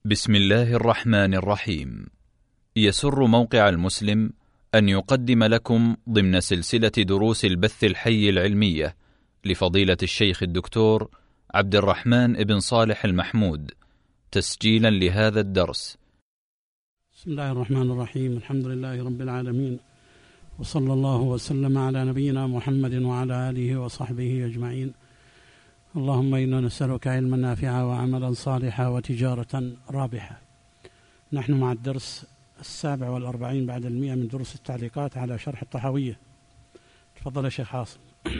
بسم الله الرحمن الرحيم. يسر موقع المسلم أن يقدم لكم ضمن سلسلة دروس البث الحي العلمية لفضيلة الشيخ الدكتور عبد الرحمن بن صالح المحمود تسجيلا لهذا الدرس. بسم الله الرحمن الرحيم. الحمد لله رب العالمين، وصلى الله وسلم على نبينا محمد وعلى آله وصحبه أجمعين. اللهم إنا نسألك علما نافعا وعملا صالحا وتجارة رابحة. نحن مع الدرس 47 بعد 100 من دروس التعليقات على شرح الطحاوية. تفضل يا شيخ عاصم.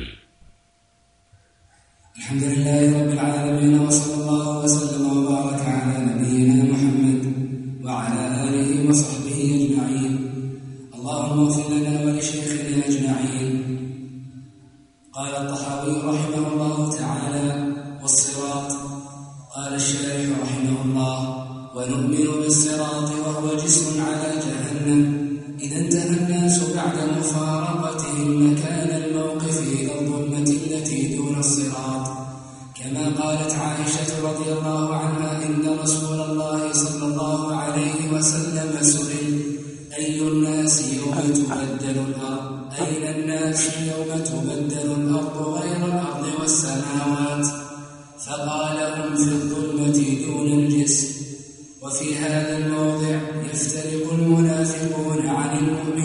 الحمد لله رب العالمين، وصلى الله وسلم وبارك على نبينا محمد وعلى آله وصحبه أجمعين. اللهم اغفر لنا ولشيخنا أجمعين. قال الطحاوي رحمه الله تعالى: والصراط. قال الشارح رحمه الله: ونؤمن بالصراط وهو جسر على جهنم إذا انتهى الناس بعد مفارقتهم مكان الموقف إلى الظلمة التي دون الصراط، كما قالت عائشة رضي الله عنها: إن رسول الله صلى الله عليه وسلم سئل: أي الناس يوم تبدل الأرض؟ أين الناس يوم تبدل الأرض غير الأرض والسماوات؟ فقال: هم في الظلمة دون الجسر. وفي هذا الموضع يفترق المنافقون عن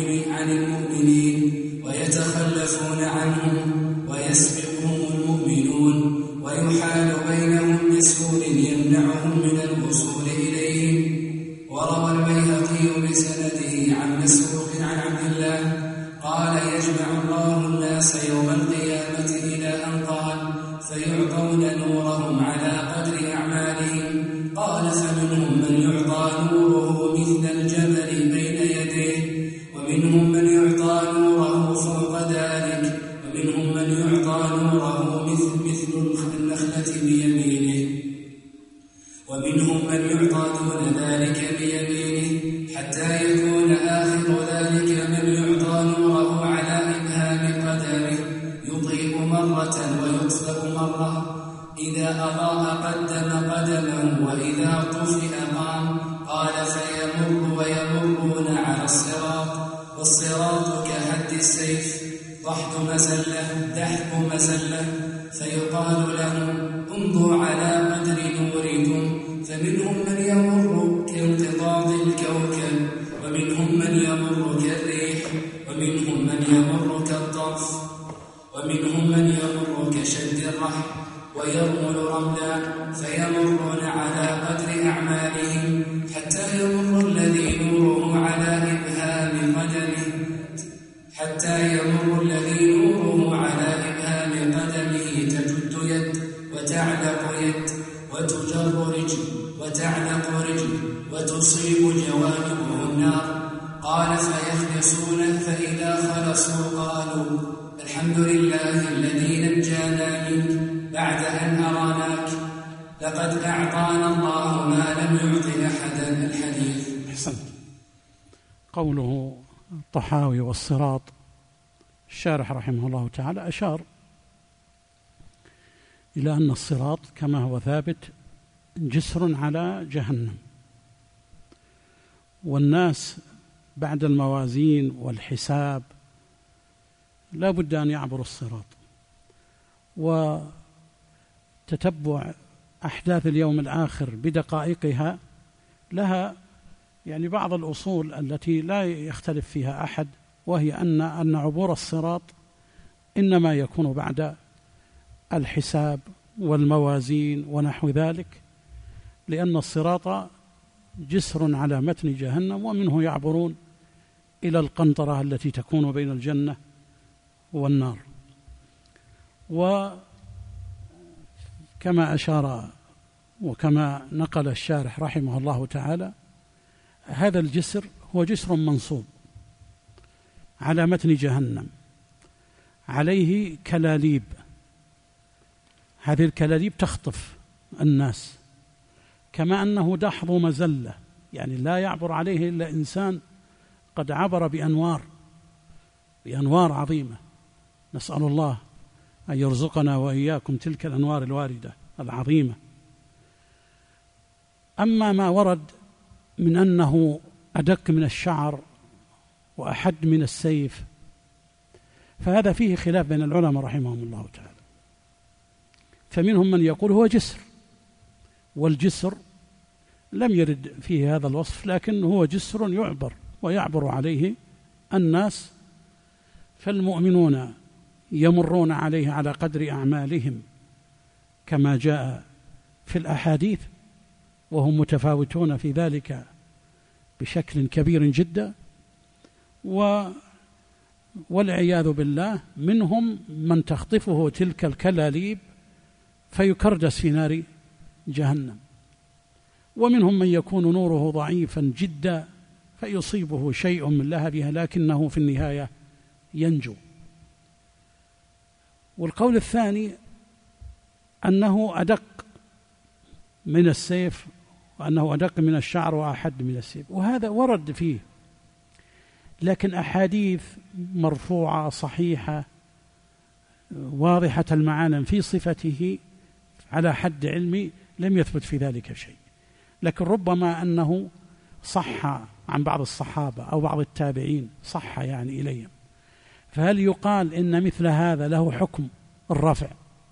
المؤمنين ويتخلفون عنهم ويسبقهم المؤمنون، ويحال بينهم بسور يمنعهم من الوصول إليهم. وروى البيهقي بسنده عن مسروق عن عبد الله قال: يجمع الله الناس يوم القيامة إلى أن قال: فيعطون نورهم على قدر أعمالهم. قال: فمنهم من يعطى نوره مثل الجبل بين يديه، ومنهم من يعطى نوره فوق ذلك، ومنهم من يعطى نوره مثل النخلة بيمينه، ومنهم من يعطى دون ذلك بيمينه، حتى يكون آخر ذلك من يعطى نوره على إبهام قدمه، يضيء مرة ويطفئ مرة، إذا أضاء قدم قدمه وإذا طفئ قام. قال: فيمر ويمرون على الصراط، والصراط كحد السيف، ضحك مزلة، فيقال لهم: امضوا على قدر نوركم. فمنهم من يمر كانقضاض الكوكب، ومنهم من يمر كالريح، ومنهم من يمر كالطرف، ومنهم من يمر كشد الرحل ويرمل رملا، فيمرون على قدر أعمالهم، حتى يمر الذي نوره على إبهام قدمه تجد يد وتعلق يد وتجر رجل وتعلق رجل وتصيب جوانبه النار. قال: فيخلصون، فإذا خلصوا قالوا: الحمد لله الذي نجانا منك بعد أن أراناك، لقد أعطانا الله ما لم يعط أحدا. الحديث. أحسنت. قوله الطحاوي والصراط، الشارح رحمه الله تعالى أشار إلى أن الصراط كما هو ثابت جسر على جهنم، والناس بعد الموازين والحساب لا بد أن يعبروا الصراط. وتتبع أحداث اليوم الآخر بدقائقها لها بعض الأصول التي لا يختلف فيها أحد، وهي أن عبور الصراط إنما يكون بعد الحساب والموازين ونحو ذلك، لأن الصراط جسر على متن جهنم، ومنه يعبرون إلى القنطرة التي تكون بين الجنة والنار. وكما أشار وكما نقل الشارح رحمه الله تعالى، هذا الجسر هو جسر منصوب على متن جهنم، عليه كلاليب، هذه الكلاليب تخطف الناس، كما أنه دحض مزلة، لا يعبر عليه إلا إنسان قد عبر بأنوار عظيمة. نسأل الله أن يرزقنا وإياكم تلك الأنوار الواردة العظيمة. أما ما ورد من أنه أدق من الشعر وأحد من السيف فهذا فيه خلاف بين العلماء رحمهم الله تعالى. فمنهم من يقول هو جسر، والجسر لم يرد فيه هذا الوصف، لكن هو جسر يعبر ويعبر عليه الناس، فالمؤمنون يمرون عليه على قدر أعمالهم كما جاء في الأحاديث، وهم متفاوتون في ذلك بشكل كبير جدا، والعياذ بالله منهم من تخطفه تلك الكلاليب فيكردس في نار جهنم، ومنهم من يكون نوره ضعيفا جدا فيصيبه شيء من لهبها لكنه في النهاية ينجو. والقول الثاني أنه أدق من السيف، وأنه أدق من الشعر وأحد من السيف، وهذا ورد فيه، لكن أحاديث مرفوعة صحيحة واضحة المعاني في صفته على حد علمي لم يثبت في ذلك شيء، لكن ربما أنه صح عن بعض الصحابة أو بعض التابعين، صح يعني إليهم، فهل يقال إن مثل هذا له حكم الرفع؟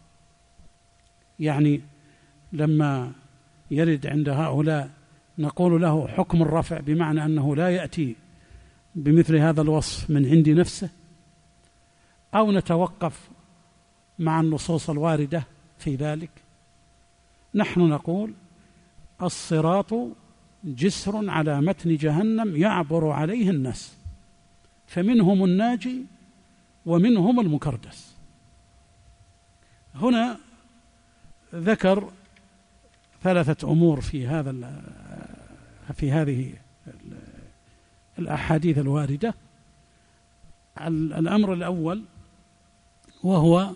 يعني لما يرد عند هؤلاء نقول له حكم الرفع، بمعنى أنه لا يأتي بمثل هذا الوصف من عند نفسه، أو نتوقف مع النصوص الواردة في ذلك؟ نحن نقول الصراط جسر على متن جهنم يعبر عليه الناس، فمنهم الناجي ومنهم المكردس. هنا ذكر ثلاثة أمور في هذه الأحاديث الواردة. الأمر الأول وهو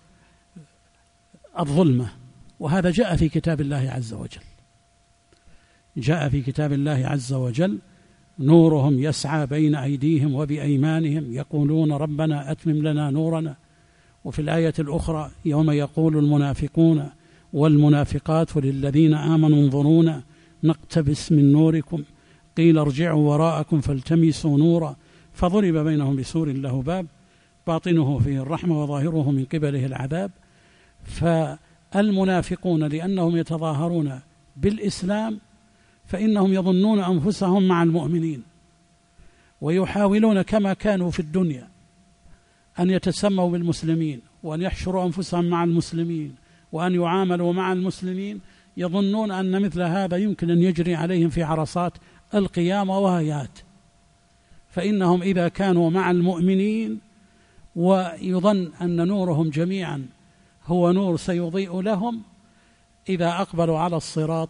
الظلمة، وهذا جاء في كتاب الله عز وجل، جاء في كتاب الله عز وجل: نورهم يسعى بين أيديهم وبأيمانهم يقولون ربنا أتمم لنا نورنا. وفي الآية الأخرى: يوم يقول المنافقون والمنافقات للذين آمنوا انظرونا نقتبس من نوركم قيل ارجعوا وراءكم فالتمسوا نورا فضرب بينهم بسور له باب باطنه فيه الرحمة وظاهره من قبله العذاب. فالمنافقون لأنهم يتظاهرون بالإسلام فإنهم يظنون أنفسهم مع المؤمنين، ويحاولون كما كانوا في الدنيا أن يتسموا بالمسلمين وأن يحشروا أنفسهم مع المسلمين وأن يعاملوا مع المسلمين، يظنون أن مثل هذا يمكن أن يجري عليهم في عرصات القيامة وهيات، فإنهم إذا كانوا مع المؤمنين ويظن أن نورهم جميعا هو نور سيضيء لهم، إذا أقبلوا على الصراط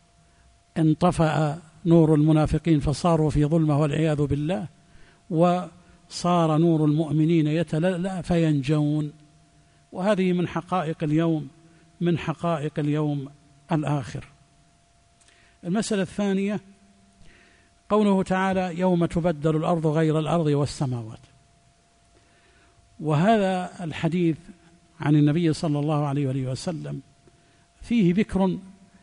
انطفأ نور المنافقين فصاروا في ظلمة والعياذ بالله، وصار نور المؤمنين يتلألأ فينجون. وهذه من حقائق اليوم، من حقائق اليوم الآخر. المسألة الثانية قوله تعالى: يوم تبدل الأرض غير الأرض والسماوات. وهذا الحديث عن النبي صلى الله عليه وآله وسلم فيه ذكر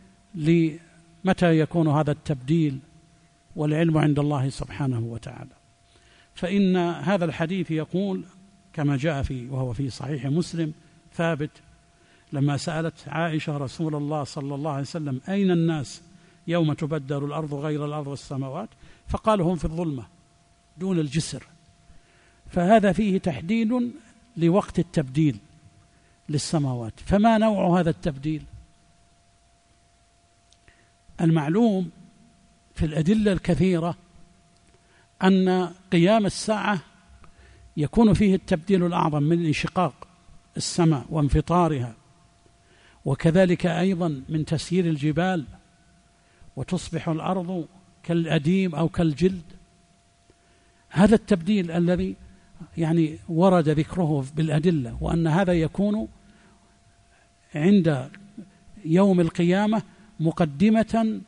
لمتى يكون هذا التبديل، والعلم عند الله سبحانه وتعالى. فإن هذا الحديث يقول كما جاء وهو في صحيح مسلم ثابت: لما سألت عائشة رسول الله صلى الله عليه وسلم: أين الناس يوم تبدل الأرض غير الأرض والسماوات؟ فقال: هم في الظلمة دون الجسر. فهذا فيه تحديد لوقت التبديل للسماوات. فما نوع هذا التبديل؟ المعلوم في الأدلة الكثيرة أن قيام الساعة يكون فيه التبديل الأعظم من انشقاق السماء وانفطارها، وكذلك أيضا من تسيير الجبال وتصبح الأرض كالأديم أو كالجلد. هذا التبديل الذي يعني ورد ذكره بالأدلة، وأن هذا يكون عند يوم القيامة مقدمة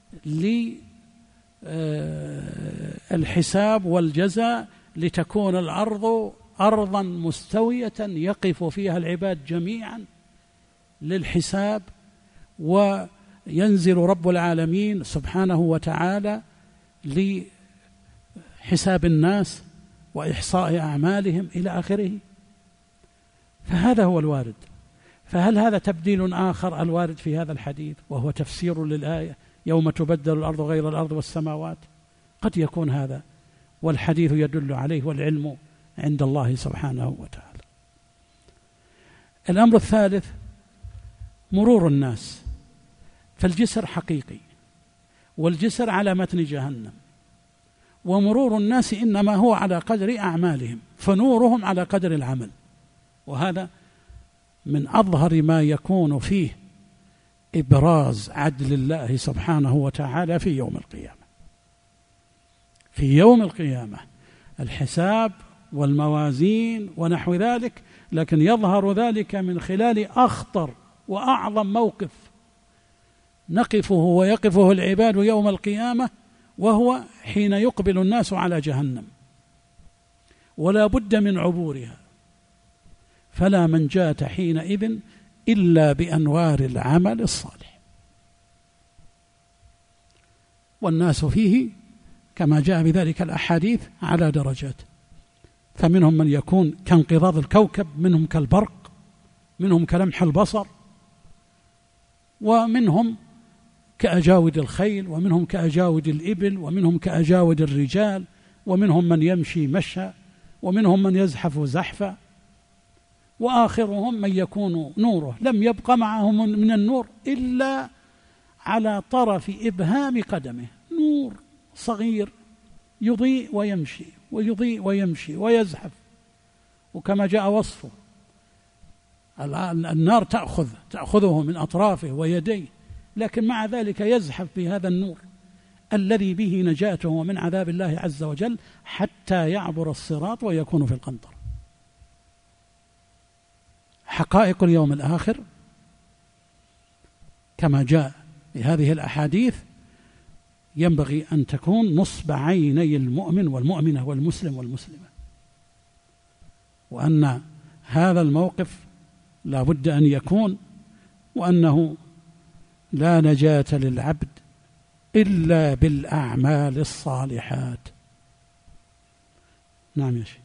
للحساب والجزاء، لتكون الأرض أرضا مستوية يقف فيها العباد جميعا للحساب ينزل رب العالمين سبحانه وتعالى لحساب الناس وإحصاء أعمالهم إلى آخره. فهذا هو الوارد. فهل هذا تبديل آخر الوارد في هذا الحديث وهو تفسير للآية يوم تبدل الأرض غير الأرض والسماوات؟ قد يكون هذا، والحديث يدل عليه، والعلم عند الله سبحانه وتعالى. الأمر الثالث مرور الناس. فالجسر حقيقي، والجسر على متن جهنم، ومرور الناس إنما هو على قدر أعمالهم، فنورهم على قدر العمل. وهذا من أظهر ما يكون فيه إبراز عدل الله سبحانه وتعالى في يوم القيامة. في يوم القيامة الحساب والموازين ونحو ذلك، لكن يظهر ذلك من خلال أخطر وأعظم موقف نقفه ويقفه العباد يوم القيامة، وهو حين يقبل الناس على جهنم ولا بد من عبورها، فلا منجاة حينئذ إلا بأنوار العمل الصالح. والناس فيه كما جاء بذلك الأحاديث على درجات، فمنهم من يكون كانقضاض الكوكب، منهم كالبرق، منهم كلمح البصر، ومنهم كأجاود الخيل، ومنهم كأجاود الإبل، ومنهم كأجاود الرجال، ومنهم من يمشي مشى، ومنهم من يزحف زحفا، وآخرهم من يكون نوره لم يبق معه من النور إلا على طرف إبهام قدمه، نور صغير يضيء ويمشي ويضيء ويمشي ويزحف. وكما جاء وصفه النار تأخذه من أطرافه ويديه، لكن مع ذلك يزحف بهذا النور الذي به نجاته من عذاب الله عز وجل حتى يعبر الصراط ويكون في القنطرة. حقائق اليوم الآخر كما جاء بهذه الأحاديث ينبغي أن تكون نصب عيني المؤمن والمؤمنة والمسلم والمسلمة، وأن هذا الموقف لا بد أن يكون، وأنه لا نجاة للعبد إلا بالأعمال الصالحات. نعم يا شيخ.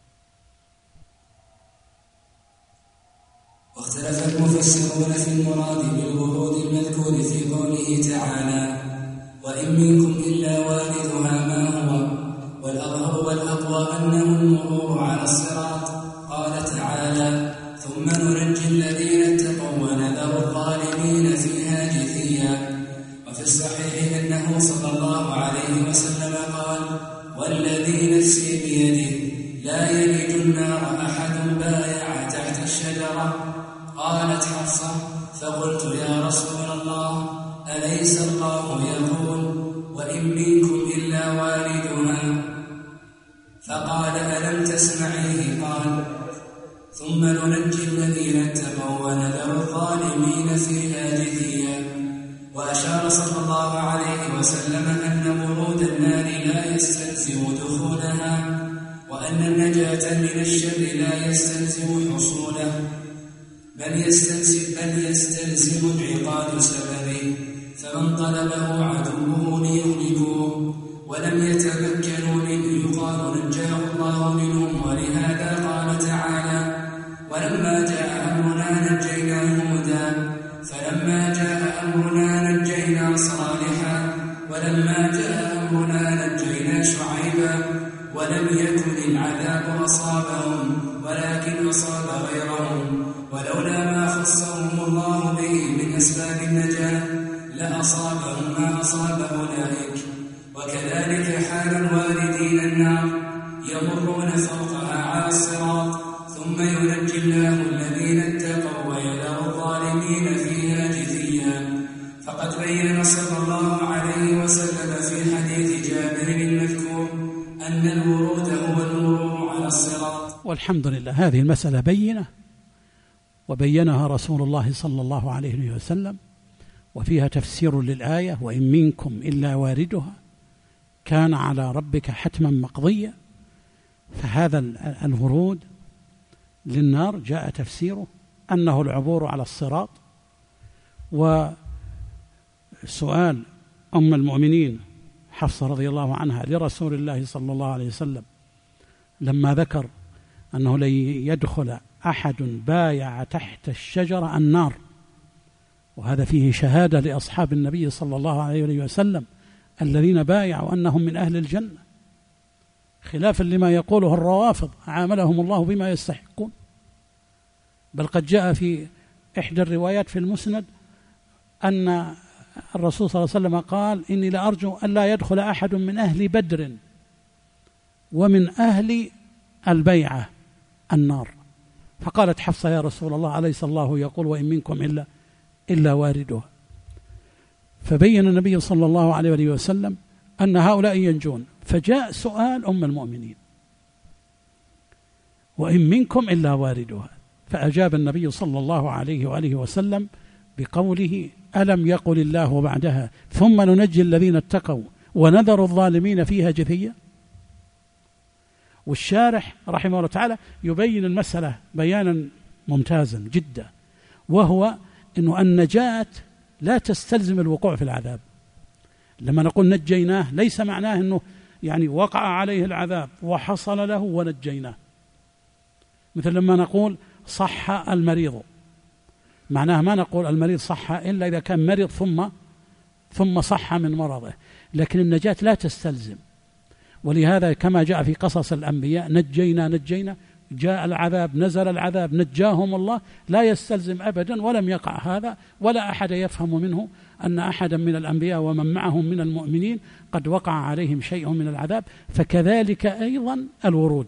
واختلف المفسرون في المراد بالورود المذكور في قوله تعالى: وإن منكم إلا واردها ما هو، والأظهر والأقوى أنه المرور على الصراط. قال تعالى: ثم ننجي الذين اتقوا ونذر الظالمين فيها جثيا. وفي الصحيح أنه صلى الله عليه وسلم قال: والذي نفسي بيده لا يلج النار أحد بايع تحت الشجرة. قالت حفصة: فقلت يا رسول الله أليس الله يقول: وإن منكم إلا واردها؟ فقال: ألم تسمعيه؟ قال: ثم ننجي الذين اتقوا ونذر الظالمين فيها جثيا. وأشار صلى الله عليه وسلم أن ورود النار لا يستلزم دخولها، وأن النجاة من الشر لا يستلزم حصوله، بل يستلزم انعقاد سببه، فمن طلبه عدوه ليغلبوه ولم يتمكنوا منه يقال نجاه الله منهم. ولهذا قال تعالى: ولما جاء أمرنا نجينا هودا، فلما جاء أمرنا نجينا صالحا، ولما جاء أمرنا نجينا شعيبا. ولم يكن العذاب أصابهم ولكن أصاب غيرهم، ولولا ما خصهم الله به من أسباب النجاة لأصابهم ما أصاب أولئك. وكذلك حال الواردين النار، يمرون فوقها على الصراط، ثم ينجي الله الذين اتقوا ويذر الظالمين فيها جثيا. فقد بين صلى الله عليه وسلم في حديث جابر المذكور أن الورود هو المرور على الصراط. والحمد لله، هذه المسألة بينة، وبينها رسول الله صلى الله عليه وسلم، وفيها تفسير للآية: وإن منكم إلا واردها كان على ربك حتما مقضيا. فهذا الورود للنار جاء تفسيره أنه العبور على الصراط، سؤال أم المؤمنين حفصة رضي الله عنها لرسول الله صلى الله عليه وسلم لما ذكر أنه لن يدخل أحد بايع تحت الشجرة النار، وهذا فيه شهادة لأصحاب النبي صلى الله عليه وسلم الذين بايعوا أنهم من أهل الجنة، خلافا لما يقوله الروافض عاملهم الله بما يستحقون. بل قد جاء في إحدى الروايات في المسند أن الرسول صلى الله عليه وسلم قال: إني لأرجو أن لا يدخل أحد من أهل بدر ومن أهل البيعة النار. فقالت حفصة: يا رسول الله، أليس الله يقول وإن منكم إلا واردها؟ فبين النبي صلى الله عليه وسلم أن هؤلاء ينجون، فجاء سؤال أم المؤمنين: وإن منكم إلا واردها. فأجاب النبي صلى الله عليه وآله وسلم بقوله: ألم يقل الله بعدها ثم ننجي الذين اتقوا ونذر الظالمين فيها جثيا؟ والشارح رحمه الله تعالى يبين المسألة بيانا ممتازا جدا، وهو أنه النجاة لا تستلزم الوقوع في العذاب. لما نقول نجيناه ليس معناه أنه يعني وقع عليه العذاب وحصل له ونجيناه، مثل لما نقول صح المريض، معناه ما نقول المريض صح إلا إذا كان مريض ثم صح من مرضه، لكن النجاة لا تستلزم. ولهذا كما جاء في قصص الأنبياء: نجينا جاء العذاب، نزل العذاب، نجاهم الله، لا يستلزم أبدا، ولم يقع هذا، ولا أحد يفهم منه أن أحدا من الأنبياء ومن معهم من المؤمنين قد وقع عليهم شيء من العذاب. فكذلك أيضا الورود.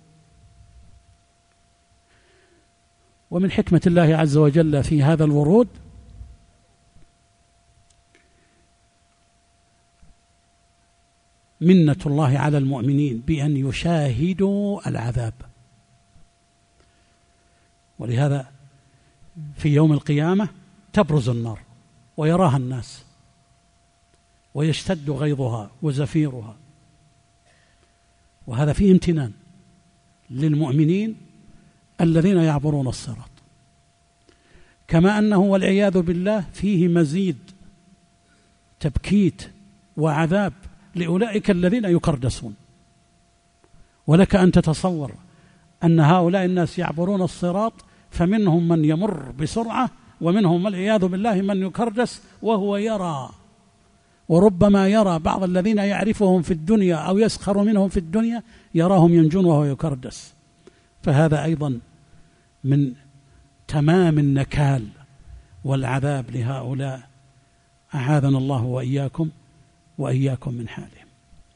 ومن حكمة الله عز وجل في هذا الورود منة الله على المؤمنين بأن يشاهدوا العذاب. ولهذا في يوم القيامة تبرز النار ويراها الناس ويشتد غيظها وزفيرها، وهذا فيه امتنان للمؤمنين الذين يعبرون الصراط، كما أنه والعياذ بالله فيه مزيد تبكيت وعذاب لأولئك الذين يكردسون. ولك أن تتصور أن هؤلاء الناس يعبرون الصراط فمنهم من يمر بسرعة، ومنهم والعياذ بالله من يكردس وهو يرى، وربما يرى بعض الذين يعرفهم في الدنيا أو يسخر منهم في الدنيا يراهم ينجون وهو يكردس. فهذا أيضا من تمام النكال والعذاب لهؤلاء، أعاذنا الله وإياكم من حالهم.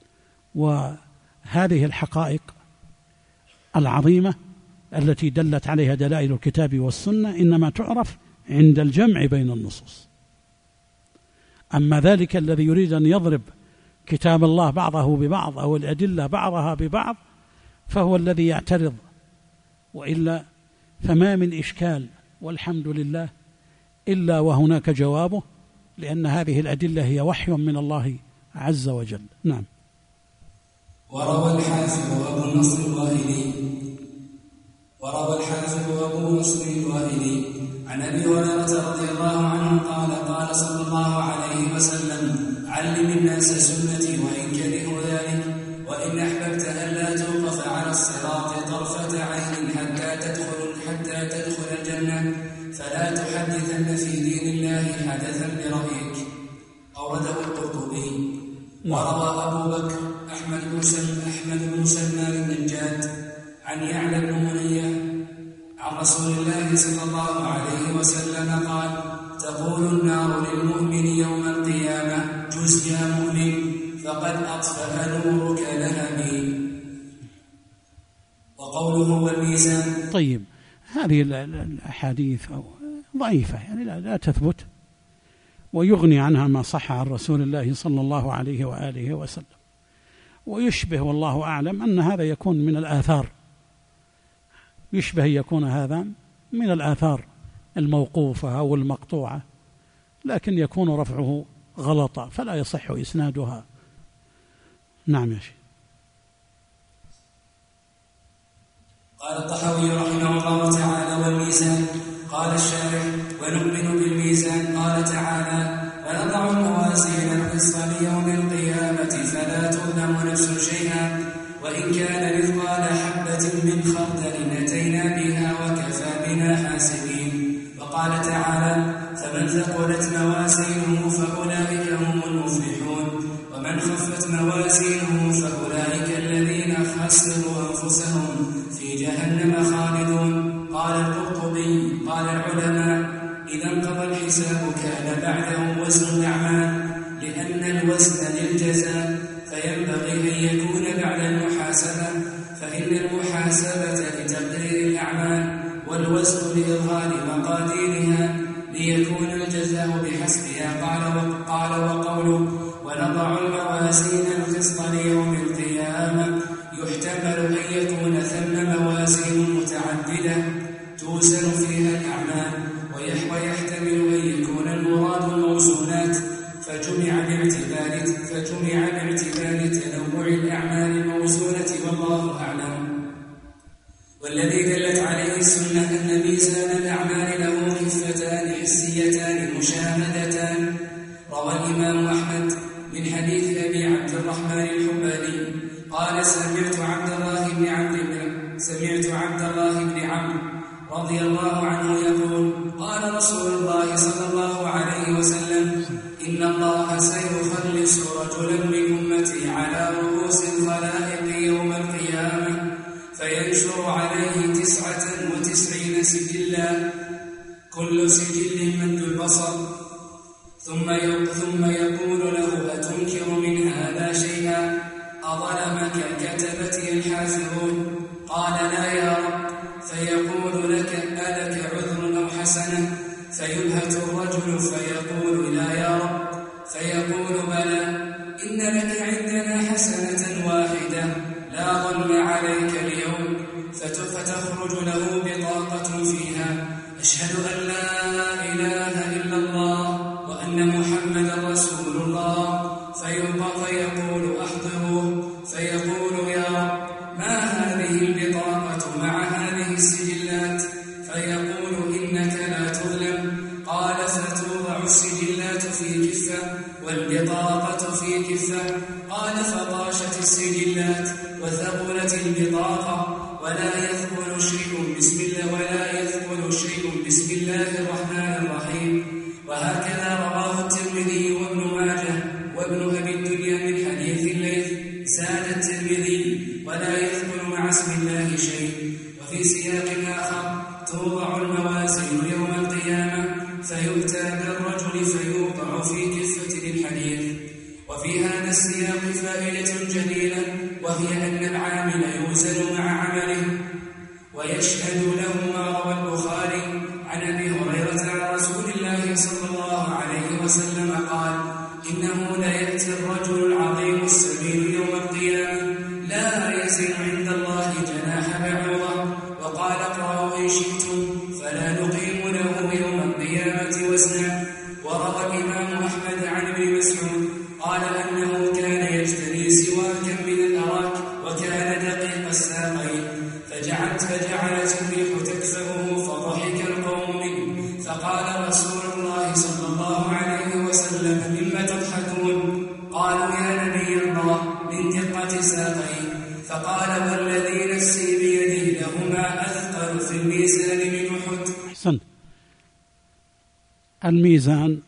وهذه الحقائق العظيمة التي دلت عليها دلائل الكتاب والسنة إنما تعرف عند الجمع بين النصوص. أما ذلك الذي يريد أن يضرب كتاب الله بعضه ببعض أو الأدلة بعضها ببعض فهو الذي يعترض، وإلا فما من إشكال والحمد لله إلا وهناك جوابه، لأن هذه الأدلة هي وحي من الله عز وجل. نعم. وروى الحافظ أبو نصر الوائلي عن أبي هريرة رضي الله عنه قال صلى الله عليه وسلم: علم الناس سنتي وإن كرهوا ذلك، وإن أحببت ألا توقف على الصراط طرفة عين حتى تدخل الجنة فلا تحدثن في دين الله حدثا برأيك. أورده القرطبي. وروى أبو بكر أحمد بن سلمان النجاد عن يعلى بن منية عن رسول الله صلى الله عليه وسلم قال: تقول النار للمؤمن يوم القيامة: جز يا مؤمن فقد أطفأ نورك لهبي. وقوله والميزان. طيب، هذه الأحاديث ضعيفة، يعني لا تثبت، ويغني عنها ما صح عن رسول الله صلى الله عليه وآله وسلم. ويشبه والله أعلم أن هذا يكون من الآثار، يشبه يكون هذا من الآثار الموقوفة أو المقطوعة، لكن يكون رفعه غلطا فلا يصح إسنادها. نعم يا شيخ. قال الطحاوي رحمه الله تعالى: والميزان. قال الشارح: ونؤمن بالميزان. قال تعالى: ونضع موازين القسط ليوم القيامة فلا تظلم نفس شيئا وإن كان مثقال حبة من خردل أتينا بها وكفى بنا حاسبين. وقال تعالى: فمن ثقلت موازينه فأولئك هم المفلحون ومن خفت موازينه فأولئك الذين خسروا أنفسهم في جهنم خالدون. قال القرطبي: قال العلماء: إذا انقضى الحساب كان بعده وزن الأعمال، لأن الوزن للجزاء فينبغي أن يكون بعد المحاسبة، فإن المحاسبة لتقرير الأعمال والوزن لإظهار مقاديرها ليكون الجزاء بحسبها. قال وقوله: ونضع الموازين القسط ليوم القيامة، يحتمل أن يكون ثم موازين متعددة توزن فيها الأعمال، ويحتمل أن يكون المراد الموزونات، فجمع باعتبار تنوع الأعمال الموزونة، والله أعلم. والذي دلت عليه السنة أن ميزان الأعمال له خفتان حسيتان مشاهدتان. روى الإمام أحمد من حديث أبي عبد الرحمن الحباني قال: سمعت عبد الله بن عمرو رضي الله عنه يقول: قال رسول الله صلى الله عليه وسلم: إن الله سيخلص رجلا من أمتي على رؤوس الخلائق يوم القيامة فينشر عليه 99 سجلا، كل سجل مد البصر، ثم يقول له: أتنكر من هذا شيئا؟ أظلمك كتبتي الحافظون؟ قال: لا يا رب. فيقول: ألك عذر أو حسنة؟ فيبهت الرجل فيقول: لا يا رب. فيقول: بلى، إن لك عندنا حسنة واحدة لا ظلم عليك اليوم. فتخرج له بطاقة فيها: أشهد أن لا إله إلا الله وأن محمدا رسول الله. فيقول: أحضروه. فيقول: يا رب، ما هذه البطاقة مع هذه السجلات؟ فيقول: إنك لا تظلم. قال: فتوضع السجلات في كفة والبطاقة في كفة. قال: فطاشت السجلات وثقلت البطاقة ولا يثقل شيء بسم الله الرحمن الرحيم. وهكذا رواه الترمذي وابن ماجه وابن أبي الدنيا من حديث الليث. زاد الترمذي: ولا يثقل مع اسم الله شيء. وفي سياق آخر: توضع الموازين يوم القيامة فيؤتى بالرجل فيوضع في كفة للحديث. وفي هذا السياق فائدة جليلة، وهي أن العامل يوزن مع عمله. ويشهد له ما روى البخاري عن أبي هريرة عن رسول الله صلى الله عليه وسلم قال: إنه ليأتي الرجل العظيم السمين يوم القيامة لا يزن عند الله جناح بعوضة. وقال: اقرأوا إن شئتم فلا نقيم له يوم القيامة وزنا. وروى الإمام أحمد عن ابن مسعود قال أنه كان يجتني سواكا من الأراك وكان دقيق الساقين، فجعلت الريح تكفأه فضحك القوم منه. فقال رسول الله صلى الله عليه وسلم: مما تضحكون؟ قالوا: يا نبي الله، من دقة ساقين. فقال: والذي نفسي بيده لهما أثقل في الميزان من أحد. أحسن. الميزان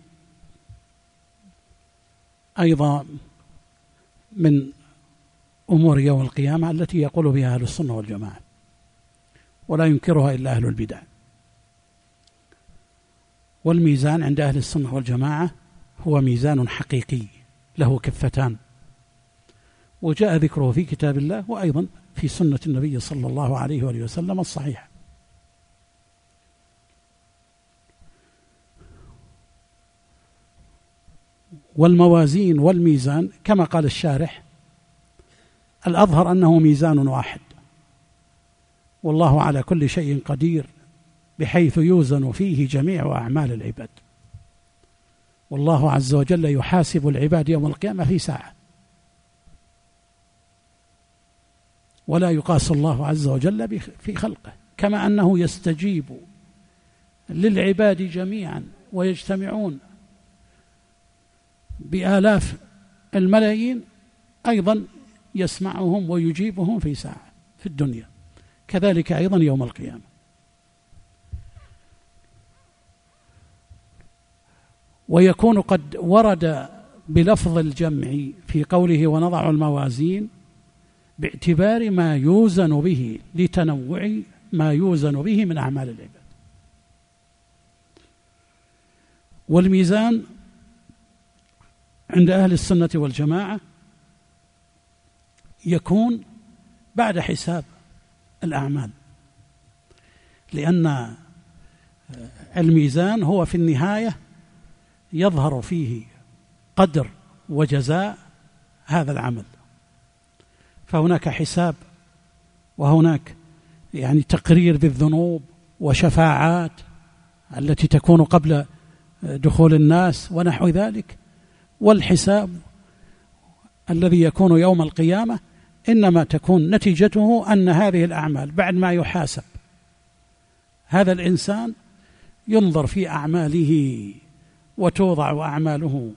أيضا من أمور يوم القيامة التي يقول بها أهل السنة والجماعة، ولا ينكرها إلا أهل البدع. والميزان عند أهل السنة والجماعة هو ميزان حقيقي له كفتان، وجاء ذكره في كتاب الله وأيضا في سنة النبي صلى الله عليه وآله وسلم الصحيحة. والموازين والميزان كما قال الشارح الأظهر أنه ميزان واحد، والله على كل شيء قدير، بحيث يوزن فيه جميع أعمال العباد. والله عز وجل يحاسب العباد يوم القيامة في ساعة، ولا يقاس الله عز وجل في خلقه، كما أنه يستجيب للعباد جميعا ويجتمعون بآلاف الملايين أيضا يسمعهم ويجيبهم في ساعة في الدنيا، كذلك أيضا يوم القيامة. ويكون قد ورد بلفظ الجمع في قوله ونضع الموازين باعتبار ما يوزن به لتنوع ما يوزن به من أعمال العباد. والميزان عند أهل السنة والجماعة يكون بعد حساب الأعمال، لأن الميزان هو في النهاية يظهر فيه قدر وجزاء هذا العمل، فهناك حساب وهناك تقرير بالذنوب وشفاعات التي تكون قبل دخول الناس ونحو ذلك. والحساب الذي يكون يوم القيامة إنما تكون نتيجته أن هذه الأعمال بعد ما يحاسب هذا الإنسان ينظر في أعماله وتوضع أعماله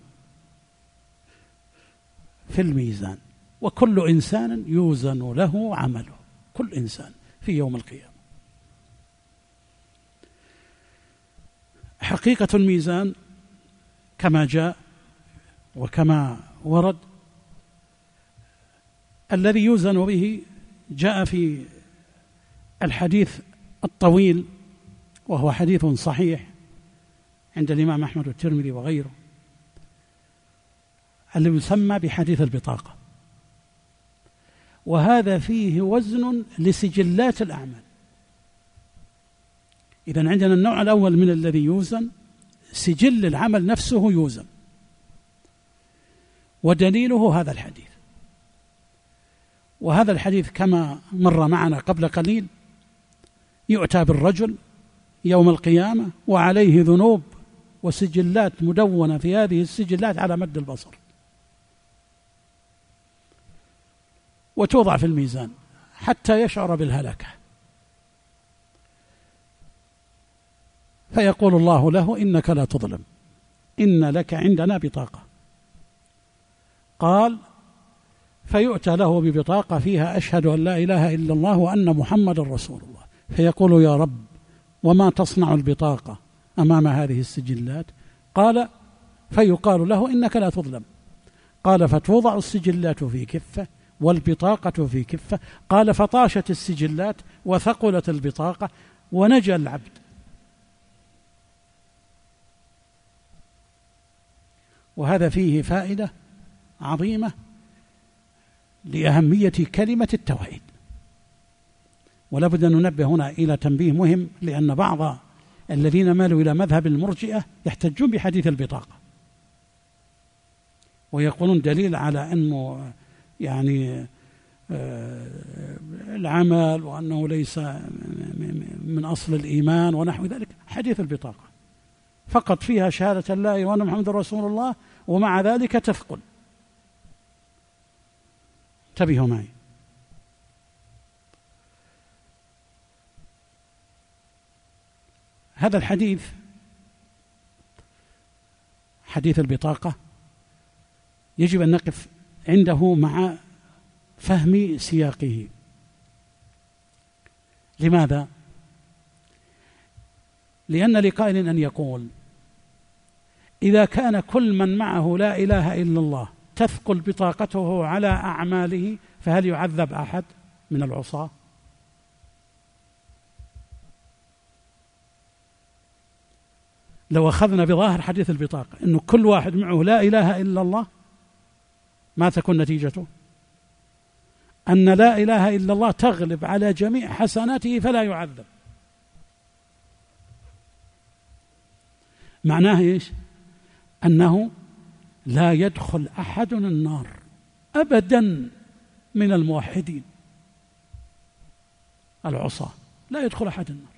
في الميزان، وكل إنسان يوزن له عمله، كل إنسان في يوم القيامة. حقيقة الميزان كما جاء وكما ورد الذي يوزن به جاء في الحديث الطويل، وهو حديث صحيح عند الإمام أحمد والترمذي وغيره، الذي يسمى بحديث البطاقة، وهذا فيه وزن لسجلات الأعمال. إذن عندنا النوع الأول من الذي يوزن سجل العمل نفسه يوزن، ودليله هذا الحديث. وهذا الحديث كما مر معنا قبل قليل يؤتى بالرجل يوم القيامة وعليه ذنوب وسجلات مدونة في هذه السجلات على مد البصر، وتوضع في الميزان حتى يشعر بالهلكة، فيقول الله له إنك لا تظلم، إن لك عندنا بطاقة. قال فيؤتى له ببطاقة فيها أشهد أن لا إله إلا الله وأن محمد رسول الله، فيقول يا رب وما تصنع البطاقة أمام هذه السجلات؟ قال فيقال له إنك لا تظلم. قال فتوضع السجلات في كفة والبطاقة في كفة. قال فطاشت السجلات وثقلت البطاقة ونجا العبد. وهذا فيه فائدة عظيمة لأهمية كلمة التوحيد. ولا بد أن ننبه هنا إلى تنبيه مهم، لأن بعض الذين مالوا إلى مذهب المرجئة يحتجون بحديث البطاقة ويقولون دليل على أنه العمل وأنه ليس من أصل الإيمان ونحو ذلك. حديث البطاقة فقط فيها شهادة لا إله وأن محمد رسول الله، ومع ذلك تثقل. انتبهوا معي. هذا الحديث حديث البطاقة يجب أن نقف عنده مع فهم سياقه. لماذا؟ لأن لقائل أن يقول إذا كان كل من معه لا إله إلا الله تثقل بطاقته على أعماله، فهل يعذب أحد من العصاة؟ لو أخذنا بظاهر حديث البطاقة أنه كل واحد معه لا إله إلا الله، ما تكون نتيجته؟ أن لا إله إلا الله تغلب على جميع حسناته فلا يعذب. معناه إيش؟ أنه لا يدخل أحد النار أبدا من الموحدين العصاة، لا يدخل أحد النار.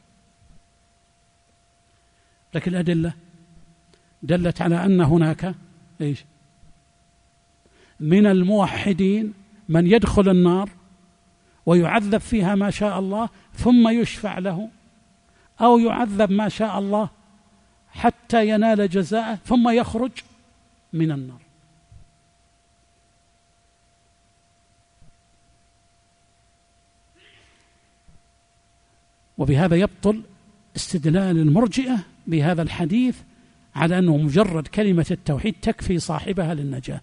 لكن الأدلة دلت على أن هناك إيش؟ من الموحدين من يدخل النار ويعذب فيها ما شاء الله ثم يشفع له، أو يعذب ما شاء الله حتى ينال جزاءه ثم يخرج من النار. وبهذا يبطل استدلال المرجئة بهذا الحديث على أنه مجرد كلمة التوحيد تكفي صاحبها للنجاة.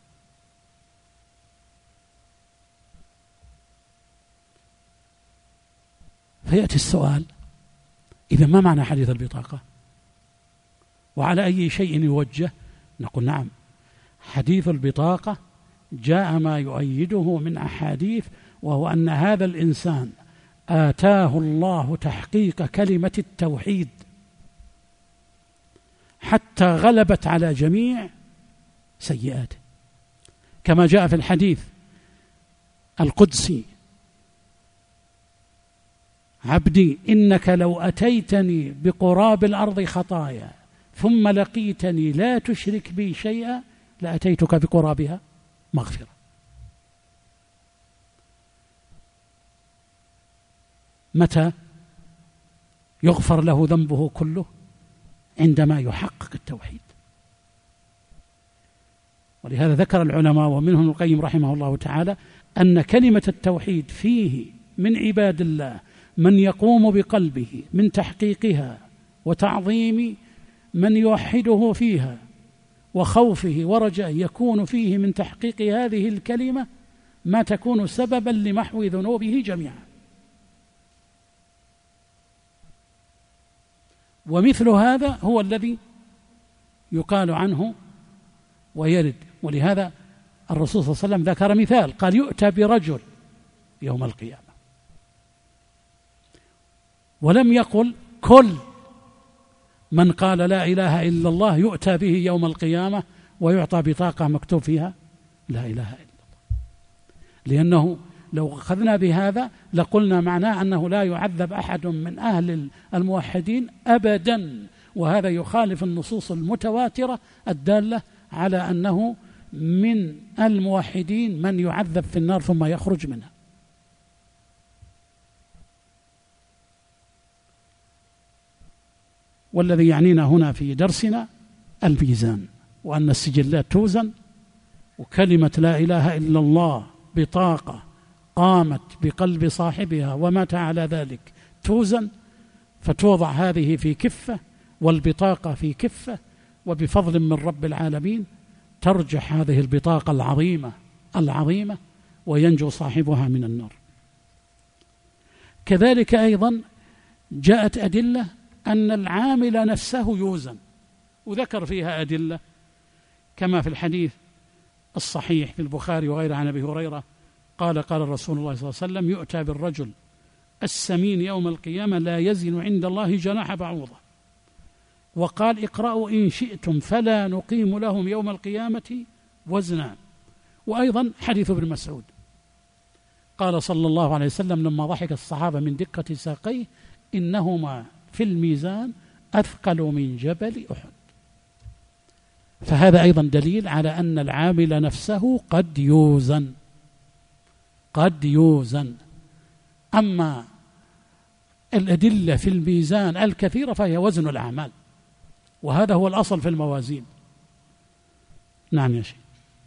فيأتي السؤال: إذا ما معنى حديث البطاقة؟ وعلى أي شيء يوجه؟ نقول: نعم، حديث البطاقة جاء ما يؤيده من أحاديث، وهو أن هذا الإنسان آتاه الله تحقيق كلمة التوحيد حتى غلبت على جميع سيئاته، كما جاء في الحديث القدسي: عبدي إنك لو أتيتني بقراب الأرض خطايا ثم لقيتني لا تشرك بي شيئا لأتيتك بقرابها مغفرة. متى يغفر له ذنبه كله؟ عندما يحقق التوحيد. ولهذا ذكر العلماء ومنهم ابن القيم رحمه الله تعالى أن كلمة التوحيد فيه من عباد الله من يقوم بقلبه من تحقيقها وتعظيم من يوحده فيها وخوفه ورجائه، يكون فيه من تحقيق هذه الكلمة ما تكون سببا لمحو ذنوبه جميعا. ومثل هذا هو الذي يقال عنه ويرد. ولهذا الرسول صلى الله عليه وسلم ذكر مثال، قال: يؤتى برجل يوم القيامة، ولم يقل كل من قال لا إله إلا الله يؤتى به يوم القيامة ويعطى بطاقة مكتوب فيها لا إله إلا الله، لأنه لو أخذنا بهذا لقلنا معناه أنه لا يعذب أحد من أهل الموحدين أبدا، وهذا يخالف النصوص المتواترة الدالة على أنه من الموحدين من يعذب في النار ثم يخرج منها. والذي يعنينا هنا في درسنا الميزان، وأن السجلات توزن، وكلمة لا إله إلا الله بطاقة قامت بقلب صاحبها ومات على ذلك توزن، فتوضع هذه في كفة والبطاقة في كفة، وبفضل من رب العالمين ترجح هذه البطاقة العظيمة وينجو صاحبها من النار. كذلك أيضا جاءت أدلة أن العامل نفسه يوزن، وذكر فيها أدلة كما في الحديث الصحيح في البخاري وغيره عن أبي هريرة قال: قال رسول الله صلى الله عليه وسلم: يؤتى بالرجل السمين يوم القيامة لا يزن عند الله جناح بعوضة. وقال: اقرأوا إن شئتم فلا نقيم لهم يوم القيامة وزنا. وأيضا حديث ابن مسعود قال صلى الله عليه وسلم لما ضحك الصحابة من دقة ساقيه: إنهما في الميزان أثقل من جبل أحد. فهذا أيضا دليل على أن العامل نفسه قد يوزن. أما الأدلة في الميزان الكثيرة فهي وزن الأعمال، وهذا هو الأصل في الموازين. نعم يا شيخ.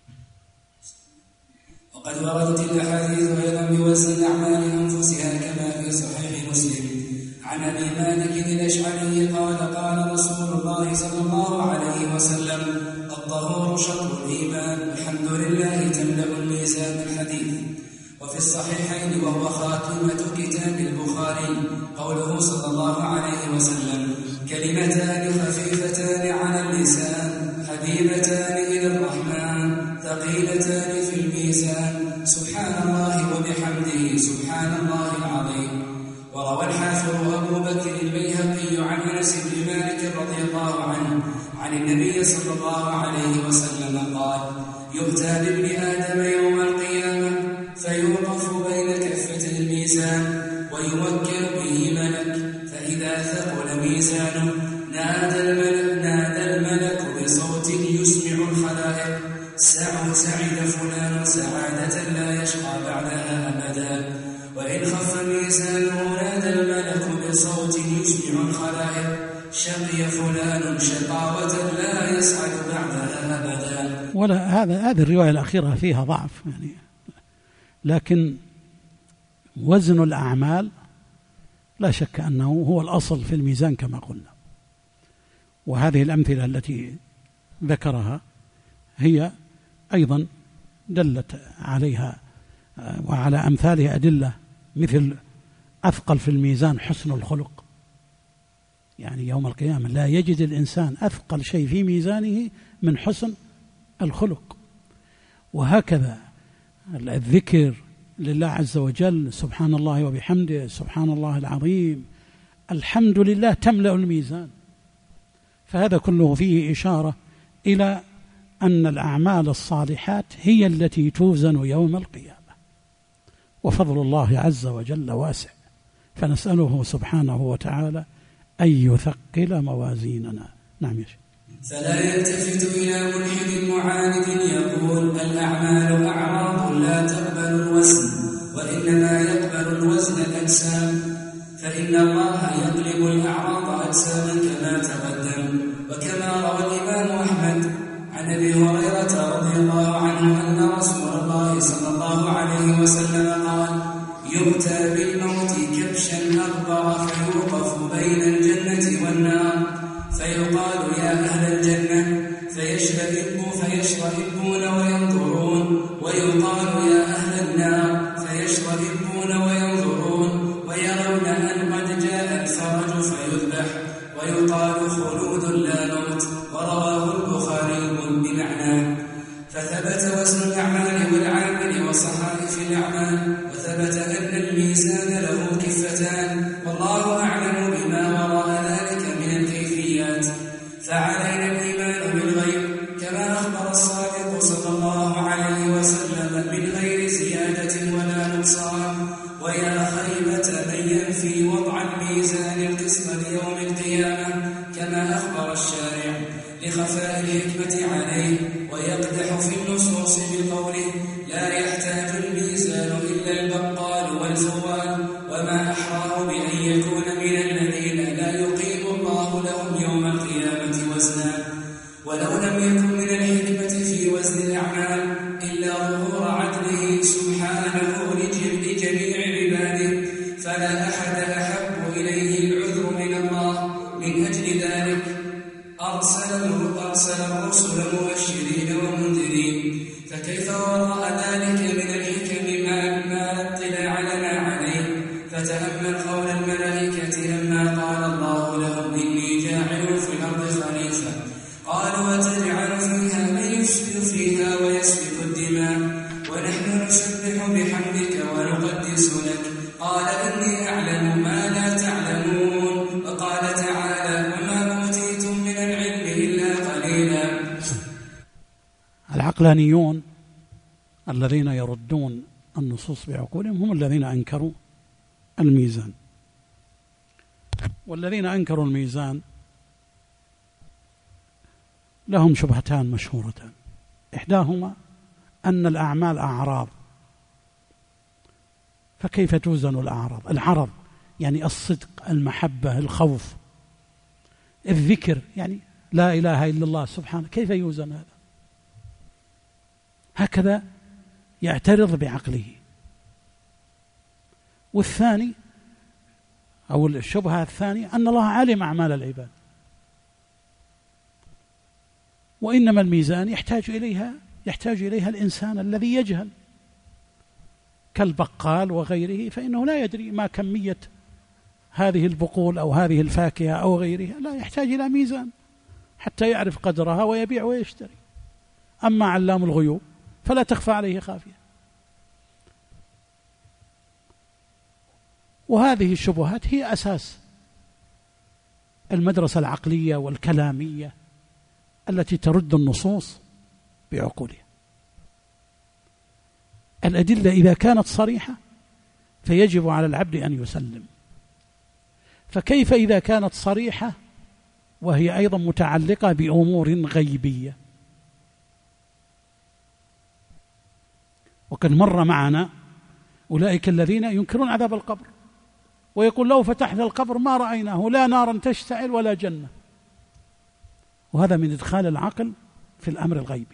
وقد وردت الأحاديث أيضا بوزن أعمال أنفسها كما في صحيح مسلم عن أبي مالك الأشعري قال: قال رسول الله صلى الله عليه وسلم: الطهور شطر الإيمان، الحمد لله تملأ الميزان. الحديث. وفي الصحيحين وهو خاتمة كتاب البخاري قوله صلى الله عليه وسلم: كلمتان خفيفتان على اللسان حبيبتان إلى الرحمن ثقيلتان في الميزان، سبحان الله وبحمده سبحان الله العظيم. وروى الحافظ أبو بكر البيهقي عن أنس بن مالك رضي الله عنه عن النبي صلى الله عليه وسلم قال: يؤتى بابن آدم يوم القيامة فيوقف بين كفتي الميزان ويوكل به ملك، فإذا ثقل ميزانه نادى الملك بصوت يسمع الخلائق: سعد فلان سعادة لا يشقى بعدها أبدا. وإن خف ميزانه نادى الملك بصوت يسمع الخلائق: شقي فلان شقاوة لا يسعد بعدها أبدا. ولا هذه الرواية الأخيرة فيها ضعف يعني، لكن وزن الأعمال لا شك أنه هو الأصل في الميزان كما قلنا. وهذه الأمثلة التي ذكرها هي أيضا دلت عليها وعلى أمثالها أدلة، مثل أثقل في الميزان حسن الخلق. يعني يوم القيامة لا يجد الإنسان أثقل شيء في ميزانه من حسن الخلق. وهكذا الذكر لله عز وجل، سبحان الله وبحمده، سبحان الله العظيم، الحمد لله، تملأ الميزان. فهذا كله فيه إشارة إلى أن الأعمال الصالحات هي التي توزن يوم القيامة، وفضل الله عز وجل واسع، فنسأله سبحانه وتعالى أن يثقل موازيننا. نعم يا شيخ. فلا يلتفت إلى ملحد معاند يقول الأعمال أعراض لا تقبل الوزن، وإنما يقبل الوزن الأجسام، فإن الله يقلب الأعراض أجساما كما تقدم. وكما روى الإمام أحمد عن أبي هريرة رضي الله عنه أن رسول الله صلى الله عليه وسلم قال يؤتى بالموت كبشا أغبر فيوقف بين الجنة والنار فيقال يا أهل الجنة فيشرئبون وينظرون، ويقال يا أهل النار فيشرئبون وينظرون، ويرون أن قد جاء الفرج فيذبح، ويقال خلود لا موت. ورواه البخاري بمعناه. فثبت وزن الأعمال والعامل وصحائف الأعمال، وثبت أن الميزان له كفتان، والله أعلم بما وراء ذلك من الكيفيات. فعلينا الإيمان بالغيب كما أخبر الصادق صلى الله عليه وسلم من غير زيادة ولا نقصان. ويا خيبة من ينفي وضع الميزان القسط ليوم القيامة كما أخبر الشارع لخفاء الحكمة عليه، ويقدح في النصوص بقوله لا يحتاج الميزان إلا البقال والزوال، وما أحراه بأن يكون من الذين لا يقيم الله لهم يوم القيامة وزنا. ولو لم يكن من الحكمة في وزن الأعمال إلا ظهور عدله سبحانه لجميع عباده، فلا أحد أحب إليه العذر من الله. من أجل ذلك أرسل الرسل مبشرين ومنذرين. فكيف وراء ذلك من الحكم ما اطلع لنا عليه؟ فتأمل قول الملائكة لما قال الله لهم إني جاعل في الأرض خليفة، قالوا وتجعل فيها من يفسد فيها ويسفك الدماء ونحن نسبح بحمدك ونقدس لك، قال إني أعلم ما لا تعلمون. وقال تعالى وما أوتيتم من العلم إلا قليلا. العقلانيون الذين يردون النصوص بعقولهم هم الذين أنكروا الميزان. والذين أنكروا الميزان لهم شبهتان مشهورتان، إحداهما أن الأعمال أعراض، فكيف توزن الأعراض؟ العرض يعني الصدق، المحبة، الخوف، الذكر، يعني لا إله إلا الله سبحانه، كيف يوزن هذا؟ هكذا يعترض بعقله. والثاني أو الشبهة الثانية أن الله علم أعمال العباد، وإنما الميزان يحتاج إليها الإنسان الذي يجهل كالبقال وغيره، فإنه لا يدري ما كمية هذه البقول أو هذه الفاكهة أو غيرها، لا يحتاج إلى ميزان حتى يعرف قدرها ويبيع ويشتري. أما علام الغيوب فلا تخفى عليه خافية. وهذه الشبهات هي أساس المدرسة العقلية والكلامية التي ترد النصوص بعقولها. الأدلة إذا كانت صريحة فيجب على العبد أن يسلم، فكيف إذا كانت صريحة وهي أيضا متعلقة بأمور غيبية؟ وقد مر معنا أولئك الذين ينكرون عذاب القبر ويقول لو فتحنا القبر ما رأيناه لا نارا تشتعل ولا جنة، وهذا من إدخال العقل في الأمر الغيبي.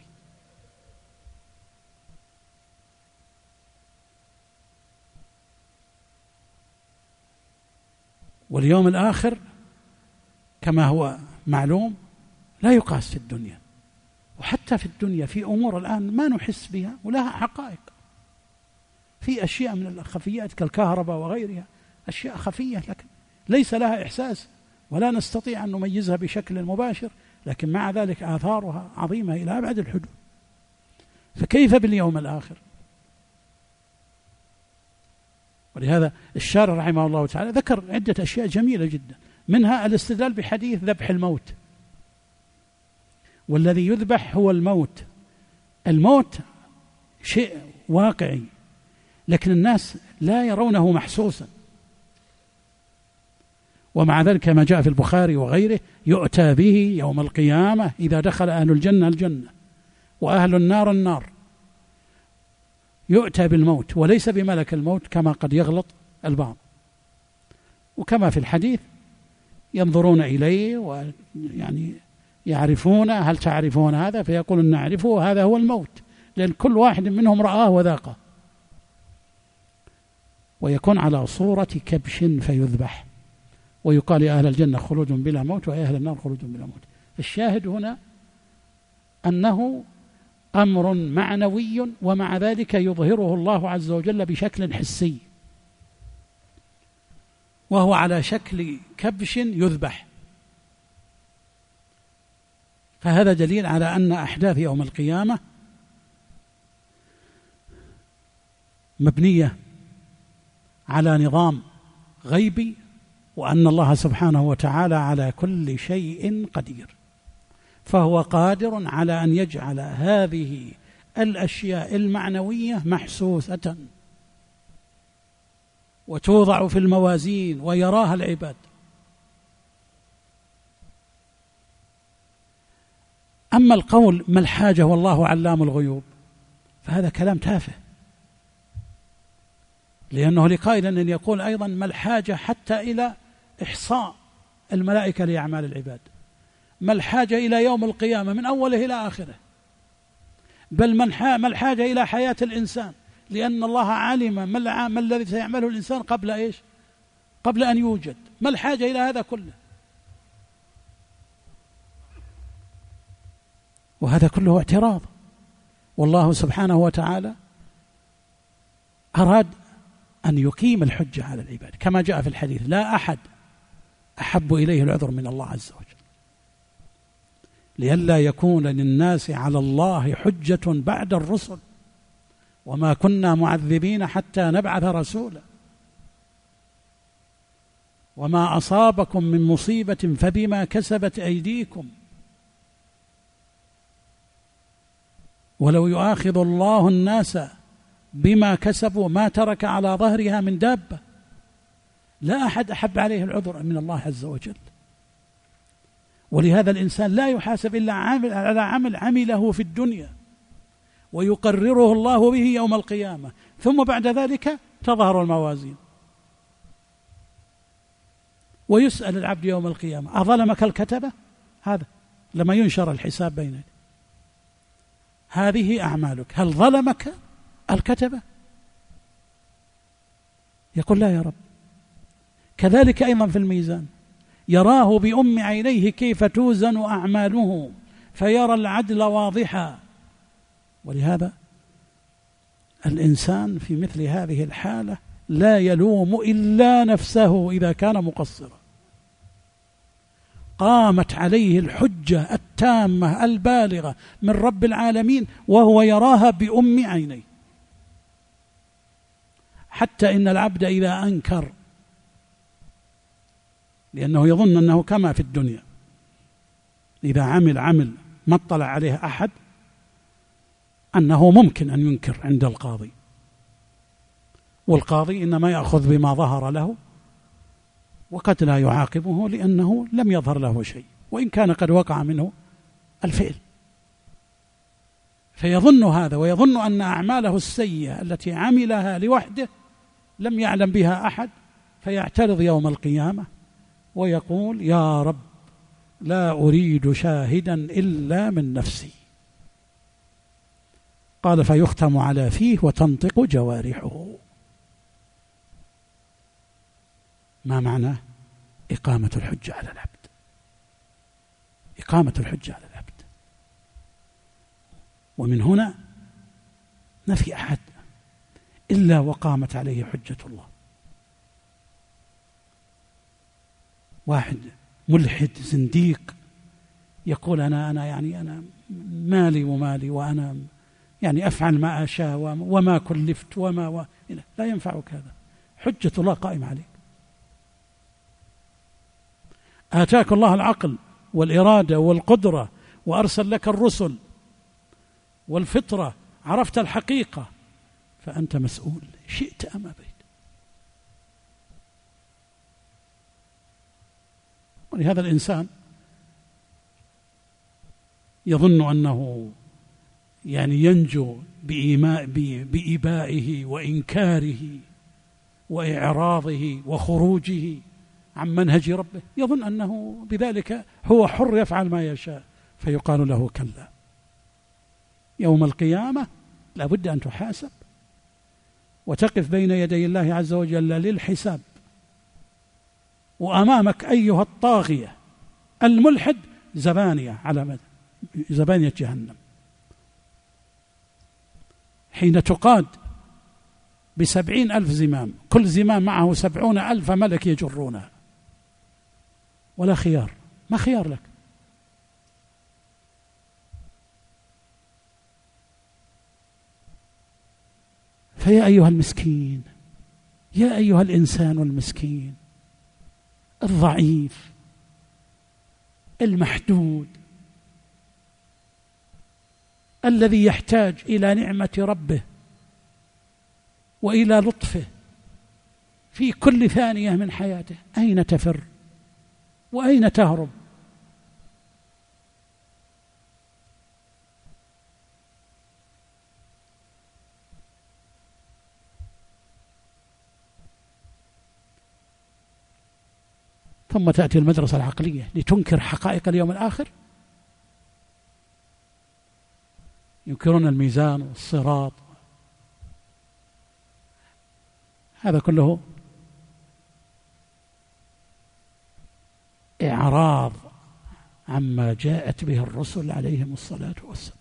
واليوم الآخر كما هو معلوم لا يقاس في الدنيا، وحتى في الدنيا في أمور الآن ما نحس بها ولها حقائق، في أشياء من الخفيات كالكهرباء وغيرها، أشياء خفية لكن ليس لها إحساس ولا نستطيع أن نميزها بشكل مباشر، لكن مع ذلك آثارها عظيمة إلى أبعد الحدود. فكيف باليوم الآخر؟ ولهذا الشارع رحمه الله تعالى ذكر عدة أشياء جميلة جدا، منها الاستدلال بحديث ذبح الموت، والذي يذبح هو الموت. الموت شيء واقعي لكن الناس لا يرونه محسوسا، ومع ذلك كما جاء في البخاري وغيره يؤتى به يوم القيامة إذا دخل أهل الجنة الجنة وأهل النار النار، يؤتى بالموت وليس بملك الموت كما قد يغلط البعض. وكما في الحديث ينظرون إليه ويعني يعرفون هل تعرفون هذا، فيقول نعرفه، هذا هو الموت، لأن كل واحد منهم رآه وذاقه. ويكون على صورة كبش فيذبح، ويقال يا أهل الجنة خلود بلا موت ويا أهل النار خلود بلا موت. الشاهد هنا أنه أمر معنوي، ومع ذلك يظهره الله عز وجل بشكل حسي، وهو على شكل كبش يذبح. فهذا دليل على أن أحداث يوم القيامة مبنية على نظام غيبي، وأن الله سبحانه وتعالى على كل شيء قدير، فهو قادر على أن يجعل هذه الأشياء المعنوية محسوسة وتوضع في الموازين ويراها العباد. أما القول ما الحاجة والله علام الغيوب فهذا كلام تافه، لأنه لقائل أن يقول أيضا ما الحاجة حتى إلى إحصاء الملائكة لأعمال العباد، ما الحاجة إلى يوم القيامة من أوله إلى آخره، بل ما الحاجة إلى حياة الإنسان، لأن الله علم ما الذي سيعمله الإنسان قبل إيش؟ قبل أن يوجد. ما الحاجة إلى هذا كله؟ وهذا كله اعتراض. والله سبحانه وتعالى أراد أن يقيم الحجة على العباد، كما جاء في الحديث لا أحد أحب إليه العذر من الله عز وجل، لئلا يكون للناس على الله حجة بعد الرسل، وما كنا معذبين حتى نبعث رسولا، وما أصابكم من مصيبة فبما كسبت أيديكم، ولو يؤاخذ الله الناس بما كسبوا ما ترك على ظهرها من دابة. لا أحد أحب عليه العذر من الله عز وجل، ولهذا الإنسان لا يحاسب إلا على عمل عمله في الدنيا، ويقرره الله به يوم القيامة، ثم بعد ذلك تظهر الموازين ويسأل العبد يوم القيامة أظلمك الكتبة؟ هذا لما ينشر الحساب بينك، هذه أعمالك، هل ظلمك الكتبة؟ يقول لا يا رب. كذلك أيضا في الميزان يراه بأم عينيه كيف توزن أعماله فيرى العدل واضحا. ولهذا الإنسان في مثل هذه الحالة لا يلوم إلا نفسه إذا كان مقصرا، قامت عليه الحجة التامة البالغة من رب العالمين وهو يراها بأم عينيه، حتى إن العبد إذا أنكر، لأنه يظن أنه كما في الدنيا إذا عمل ما اطلع عليه أحد أنه ممكن أن ينكر عند القاضي، والقاضي إنما يأخذ بما ظهر له وقد لا يعاقبه لأنه لم يظهر له شيء، وإن كان قد وقع منه الفعل. فيظن هذا، ويظن أن أعماله السيئة التي عملها لوحده لم يعلم بها أحد، فيعترض يوم القيامة ويقول يا رب لا أريد شاهدا إلا من نفسي. قال فيختم على فيه وتنطق جوارحه. ما معناه؟ إقامة الحجة على العبد، إقامة الحجة على العبد. ومن هنا ما في أحد إلا وقامت عليه حجة الله. واحد ملحد زنديق يقول أنا مالي ومالي، وأنا يعني أفعل ما أشاء وما كلفت لا ينفعك هذا. حجة الله قائمة عليك. آتاك الله العقل والإرادة والقدرة، وأرسل لك الرسل والفطرة، عرفت الحقيقة، فأنت مسؤول شئت أم أبيت. ولهذا الإنسان يظن أنه ينجو بإبائه وإنكاره وإعراضه وخروجه عن منهج ربه، يظن أنه بذلك هو حر يفعل ما يشاء، فيقال له كلا، يوم القيامة لابد أن تحاسب وتقف بين يدي الله عز وجل للحساب، وأمامك أيها الطاغية الملحد زبانية على زبانية جهنم، حين تقاد ب70,000 زمام، كل زمام معه 70,000 ملك يجرونها، ولا خيار، ما خيار لك. فيا أيها المسكين، يا أيها الإنسان المسكين الضعيف المحدود، الذي يحتاج إلى نعمة ربه وإلى لطفه في كل ثانية من حياته، أين تفر وأين تهرب؟ ثم تأتي المدرسة العقلية لتنكر حقائق اليوم الآخر، ينكرون الميزان والصراط، هذا كله إعراض عما جاءت به الرسل عليهم الصلاة والسلام.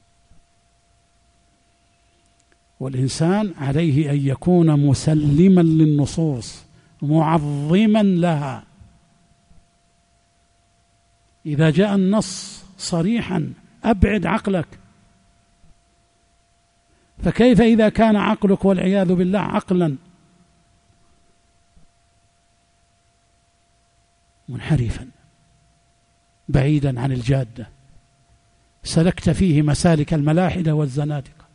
والإنسان عليه أن يكون مسلما للنصوص معظما لها. إذا جاء النص صريحا أبعد عقلك، فكيف إذا كان عقلك والعياذ بالله عقلا منحرفا بعيدا عن الجادة، سلكت فيه مسالك الملاحدة والزنادقة.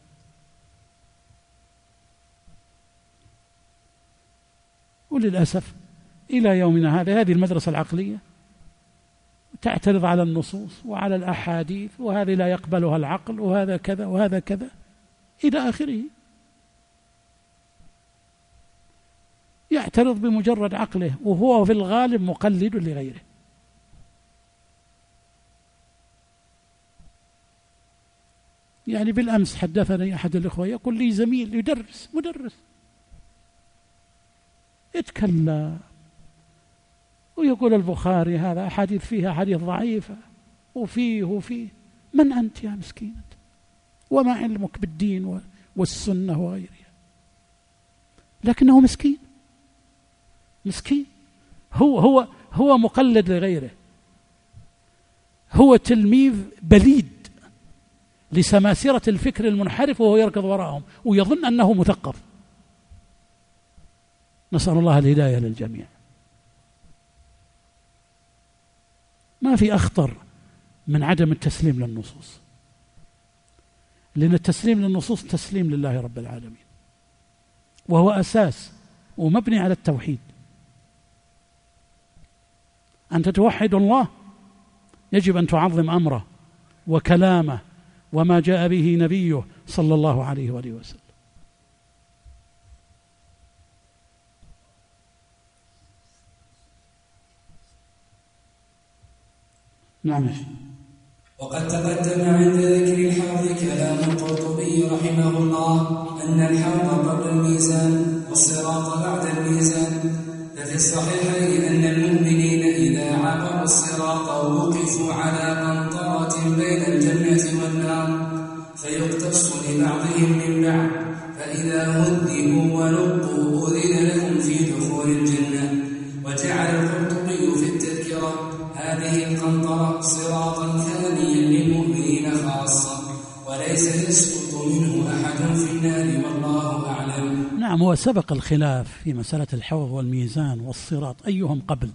وللأسف إلى يومنا هذا هذه المدرسة العقلية تعترض على النصوص وعلى الأحاديث، وهذه لا يقبلها العقل، وهذا كذا وهذا كذا إلى آخره، يعترض بمجرد عقله، وهو في الغالب مقلد لغيره. يعني بالأمس حدثني أحد الإخوة يقول لي زميل مدرس يتكلم ويقول البخاري هذا أحاديث فيها حديث ضعيفة وفيه من أنت يا مسكين؟ وما علمك بالدين والسنة وغيرها؟ لكنه مسكين هو مقلد لغيره، هو تلميذ بليد لسماسرة الفكر المنحرف، وهو يركض وراءهم ويظن أنه مثقف. نسأل الله الهداية للجميع. ما في أخطر من عدم التسليم للنصوص، لأن التسليم للنصوص تسليم لله رب العالمين، وهو أساس ومبني على التوحيد. أنت توحد الله، يجب أن تعظم أمره وكلامه وما جاء به نبيه صلى الله عليه وآله وسلم. نعم. وقد تقدم عند ذكر الحوض كلام القرطبي رحمه الله أن الحوض قبل الميزان والصراط بعد الميزان، ففي الصحيحين أن المؤمنين اللعب، فإذا هذبوا ونقوا أذن لهم في دخول الجنة. وجعل القرطبي في التذكرة هذه القنطرة صراطا ثانيا للمؤمنين خاصة، وليس يسقط منه أحد في النار والله أعلم. نعم، هو سبق الخلاف في مسألة الحوض والميزان والصراط أيهم قبل،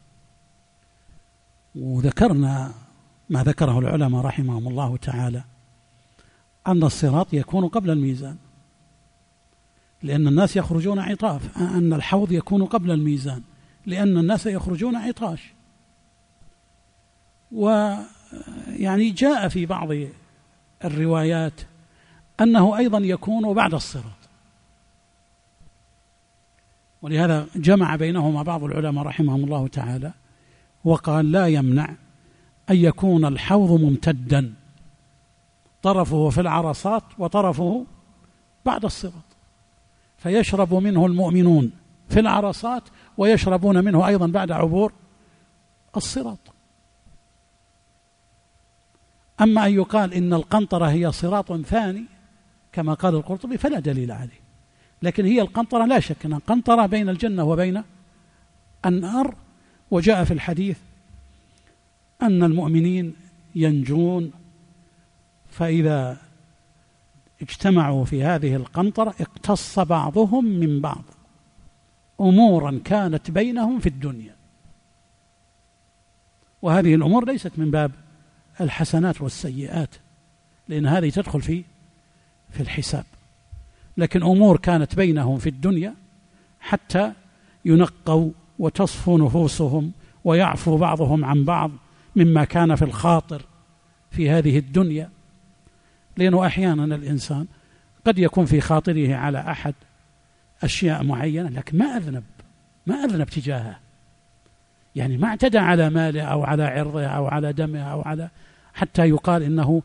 وذكرنا ما ذكره العلماء رحمهم الله تعالى أن الصراط يكون قبل الميزان، لأن الناس يخرجون عطاف، أن الحوض يكون قبل الميزان لأن الناس يخرجون عطاش. ويعني جاء في بعض الروايات أنه أيضا يكون بعد الصراط، ولهذا جمع بينهما بعض العلماء رحمهم الله تعالى وقال لا يمنع أن يكون الحوض ممتدا طرفه في العرصات وطرفه بعد الصراط، فيشرب منه المؤمنون في العرصات ويشربون منه أيضا بعد عبور الصراط. أما أن يقال إن القنطرة هي صراط ثاني كما قال القرطبي فلا دليل عليه، لكن هي القنطرة لا شك أنها قنطرة بين الجنة وبين النار. وجاء في الحديث أن المؤمنين ينجون فإذا اجتمعوا في هذه القنطرة اقتص بعضهم من بعض أمورا كانت بينهم في الدنيا، وهذه الأمور ليست من باب الحسنات والسيئات لأن هذه تدخل في الحساب، لكن أمور كانت بينهم في الدنيا حتى ينقوا وتصفو نفوسهم ويعفو بعضهم عن بعض مما كان في الخاطر في هذه الدنيا. لأنه أحيانا الإنسان قد يكون في خاطره على أحد أشياء معينة لكن ما أذنب تجاهه، يعني ما اعتدى على ماله أو على عرضه أو على دمه أو على حتى يقال إنه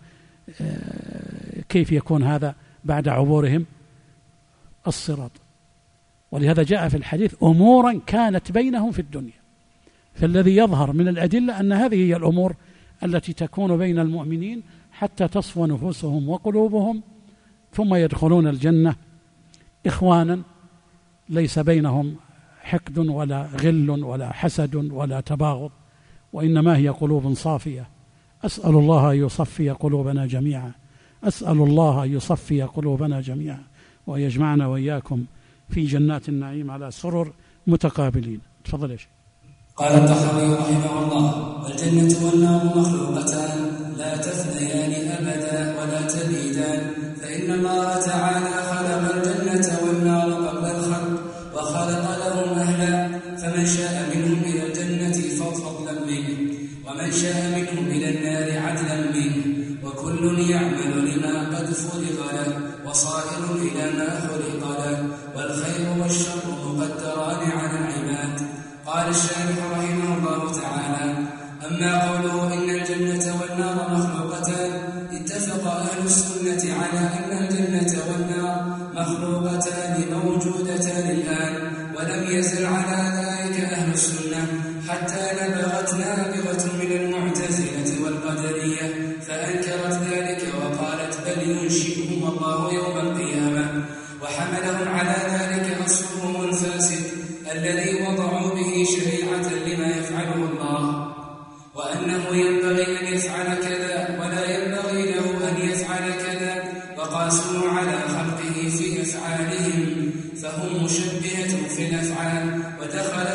كيف يكون هذا بعد عبورهم الصراط. ولهذا جاء في الحديث أمورا كانت بينهم في الدنيا، فالذي يظهر من الأدلة أن هذه هي الأمور التي تكون بين المؤمنين حتى تصفو نفوسهم وقلوبهم ثم يدخلون الجنة إخوانا ليس بينهم حقد ولا غل ولا حسد ولا تباغض، وإنما هي قلوب صافية. أسأل الله أن يصفي قلوبنا جميعا، أسأل الله أن يصفي قلوبنا جميعا ويجمعنا وإياكم في جنات النعيم على سرر متقابلين. تفضل يا شيخ. قال الطحاوي رحمه الله: الجنة والنار مخلوقتان لا تفنيان أبدا ولا تبيدان، فإن الله تعالى خلق الجنة والنار قبل الخلق وخلق لهم أهلا، فمن شاء منهم إلى الجنة فضلا منه، ومن شاء منهم إلى النار عدلا منه، وكل يعمل لما قد فرغ له وصائر إلى ما خلق له، والخير والشر مقدران على العباد. قال الشارح رحمه الله تعالى: أما قوله إن الجنة والنار مخلوقتان، اتفق أهل السنة على أن الجنة والنار مخلوقتان موجودتان الآن، ولم يزل على ذلك أهل السنة حتى نبغت نابغة من المعتزلة والقدرية فأنكرت ذلك وقالت بل ينشئهم الله يوم القيامة، وحملهم على ذلك أصلهم الفاسد الذي وضعوا به شريعة لما يفعله الله، وأنه ينبغي أن يفعل كذا ولا ينبغي له أن يفعل كذا، وقاسوا على خلقه في أفعالهم، فهم مشبهة في الأفعال، ودخل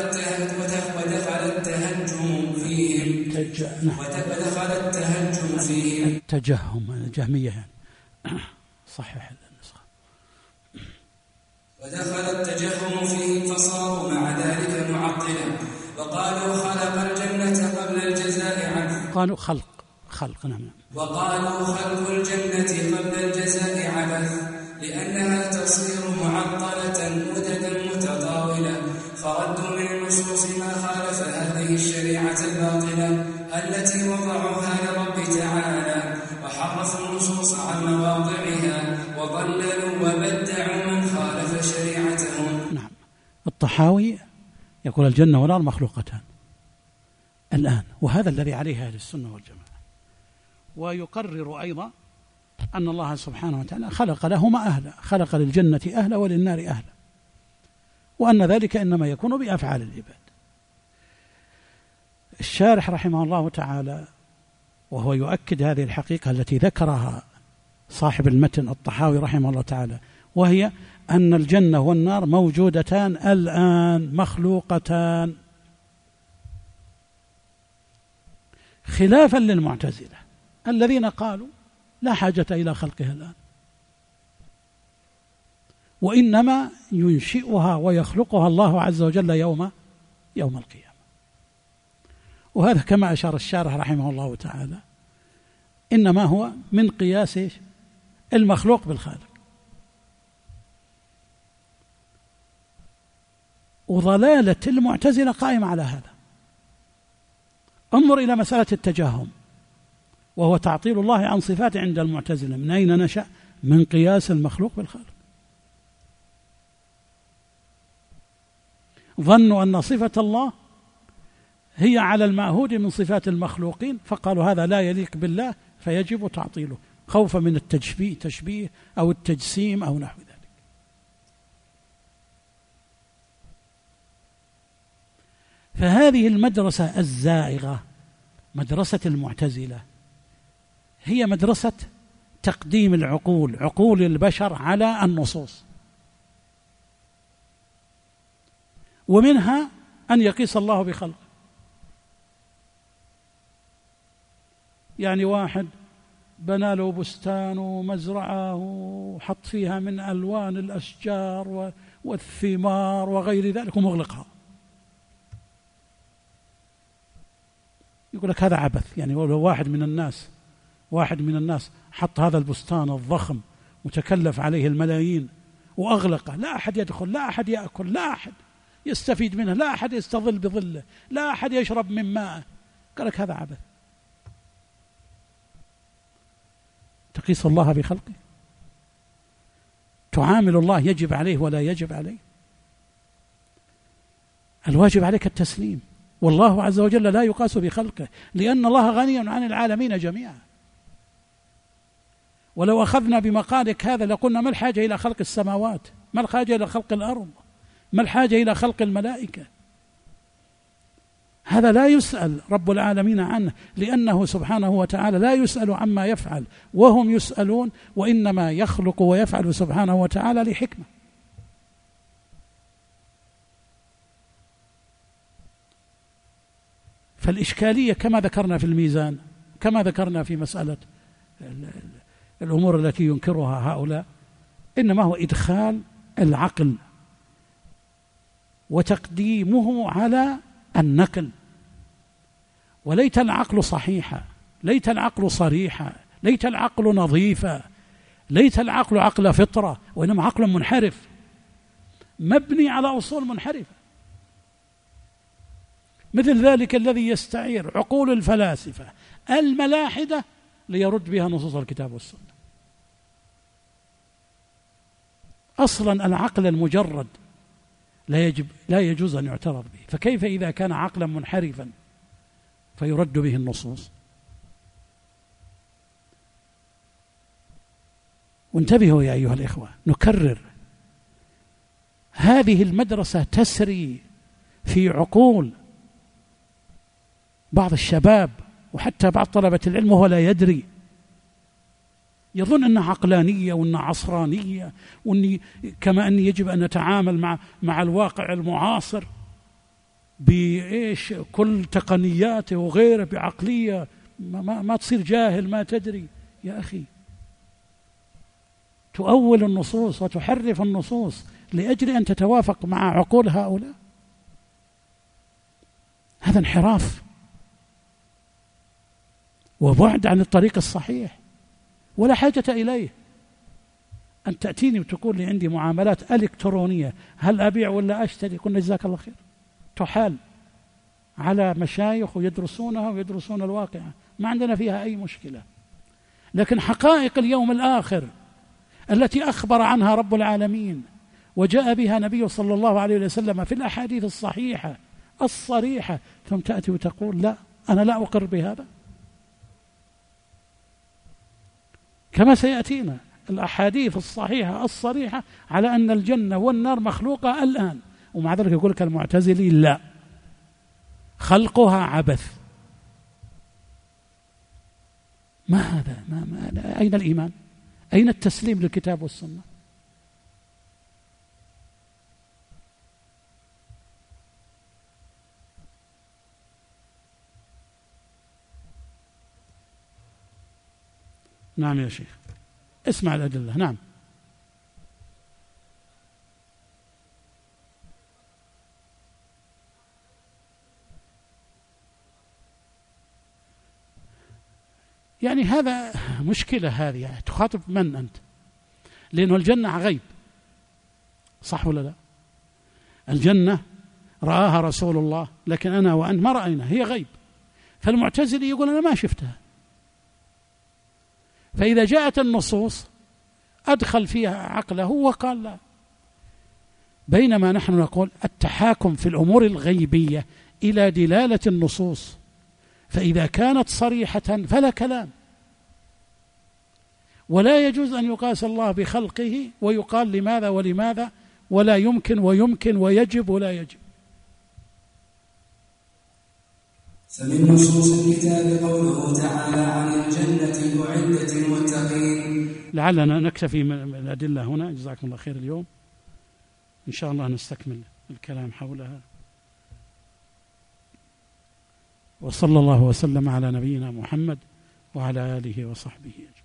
التهجم فيهم التجهم الجهمية صحيح النسخة. ودخل التجهم فيهم فصاروا مع ذلك معطلا، وقالوا خلق الجنة قبل الجزاء عنه، قالوا خلق نعم، وقالوا خلق الجنة قبل الجزاء عبث، لأنها تصير معطلة مددا متطاولة، فردوا من النصوص ما خالف هذه الشريعة الباطلة التي وضعوها لرب تعالى، وحرفوا النصوص عن مواضعها وضللوا وبدعوا من خالف شريعتهم. نعم. الطحاوي يقول الجنة والنار مخلوقتان الآن، وهذا الذي عليه أهل السنة والجماعة. ويقرر أيضا أن الله سبحانه وتعالى خلق لهما أهلا، خلق للجنة أهلا وللنار أهلا، وأن ذلك إنما يكون بأفعال العباد. الشارح رحمه الله تعالى وهو يؤكد هذه الحقيقة التي ذكرها صاحب المتن الطحاوي رحمه الله تعالى، وهي أن الجنة والنار موجودتان الآن مخلوقتان، خلافا للمعتزلة الذين قالوا لا حاجة إلى خلقها الآن، وإنما ينشئها ويخلقها الله عز وجل يوم القيامة. وهذا كما أشار الشارح رحمه الله تعالى إنما هو من قياس المخلوق بالخالق. وضلالة المعتزلة قائمة على هذا. انظر إلى مسألة التجاهم، وهو تعطيل الله عن صفاته عند المعتزلة. من أين نشأ؟ من قياس المخلوق بالخالق. ظنوا أن صفة الله هي على المعهود من صفات المخلوقين، فقالوا هذا لا يليق بالله فيجب تعطيله، خوفا من التشبيه أو التجسيم أو نحو ذلك. فهذه المدرسة الزائغة، مدرسة المعتزلة، هي مدرسة تقديم العقول، عقول البشر على النصوص، ومنها أن يقيس الله بخلقه. يعني واحد بنى له بستان ومزرعة وحط فيها من ألوان الأشجار والثمار وغير ذلك ومغلقها، يقول لك هذا عبث. يعني لو واحد من الناس حط هذا البستان الضخم وتكلف عليه الملايين وأغلقه، لا أحد يدخل، لا أحد يأكل، لا أحد يستفيد منه، لا أحد يستظل بظله، لا أحد يشرب من ماءه، قال لك هذا عبث. تقيس الله بخلقه؟ تعامل الله يجب عليه ولا يجب عليه؟ الواجب عليك التسليم، والله عز وجل لا يقاس بخلقه، لأن الله غني عن العالمين جميعا. ولو أخذنا بمقالك هذا لقلنا ما الحاجة إلى خلق السماوات، ما الحاجة إلى خلق الأرض، ما الحاجة إلى خلق الملائكة؟ هذا لا يسأل رب العالمين عنه، لأنه سبحانه وتعالى لا يسأل عما يفعل وهم يسألون، وإنما يخلق ويفعل سبحانه وتعالى لحكمة. فالإشكالية كما ذكرنا في الميزان، كما ذكرنا في مسألة الأمور التي ينكرها هؤلاء، إنما هو إدخال العقل وتقديمه على النقل. وليت العقل صحيحا، ليت العقل صريحا، ليت العقل نظيفا، ليت العقل عقل فطرة، وإنما عقل منحرف مبني على أصول منحرفة، مثل ذلك الذي يستعير عقول الفلاسفة الملاحدة ليرد بها نصوص الكتاب والسنة. أصلا العقل المجرد لا يجوز أن يعترض به، فكيف إذا كان عقلا منحرفا فيرد به النصوص؟ وانتبهوا يا أيها الإخوة، نكرر، هذه المدرسة تسري في عقول بعض الشباب وحتى بعض طلبة العلم وهو لا يدري، يظن أنها عقلانية وأنها عصرانية، كما أن يجب أن نتعامل مع الواقع المعاصر بإيش كل تقنياته وغيره بعقلية ما تصير جاهل ما تدري. يا أخي، تؤول النصوص وتحرف النصوص لأجل أن تتوافق مع عقول هؤلاء، هذا انحراف وبعد عن الطريق الصحيح، ولا حاجة إليه. أن تأتيني وتقول لي عندي معاملات إلكترونية، هل أبيع ولا أشتري؟ قلنا جزاك الله خير، تحال على مشايخ ويدرسونها ويدرسون الواقع، ما عندنا فيها أي مشكلة. لكن حقائق اليوم الآخر التي أخبر عنها رب العالمين وجاء بها نبيه صلى الله عليه وسلم في الأحاديث الصحيحة الصريحة، ثم تأتي وتقول لا، أنا لا أقر بهذا. كما سيأتينا الأحاديث الصحيحة الصريحة على أن الجنة والنار مخلوقة الآن، ومع ذلك يقول لك المعتزلي لا، خلقها عبث. ما هذا؟ أين الإيمان؟ أين التسليم للكتاب والسنة؟ نعم يا شيخ، اسمع الأدلة. نعم. يعني هذا مشكلة هذه، يعني تخاطب من أنت؟ لأنه الجنة غيب، صح ولا لا؟ الجنة رآها رسول الله، لكن أنا وأنت ما رأينا، هي غيب. فالمعتزلي يقول أنا ما شفتها. فإذا جاءت النصوص أدخل فيها عقله وقال لا. بينما نحن نقول التحاكم في الأمور الغيبية إلى دلالة النصوص، فإذا كانت صريحة فلا كلام، ولا يجوز أن يقاس الله بخلقه ويقال لماذا ولماذا، ولا يمكن ويمكن ويجب ولا يجب. فمن نصوص الكتاب قوله تعالى عن الجنة أعدت للمتقين. لعلنا نكتفي من الأدلة هنا، جزاكم الله خير. اليوم إن شاء الله نستكمل الكلام حولها. وصلى الله وسلم على نبينا محمد وعلى آله وصحبه أجمعين.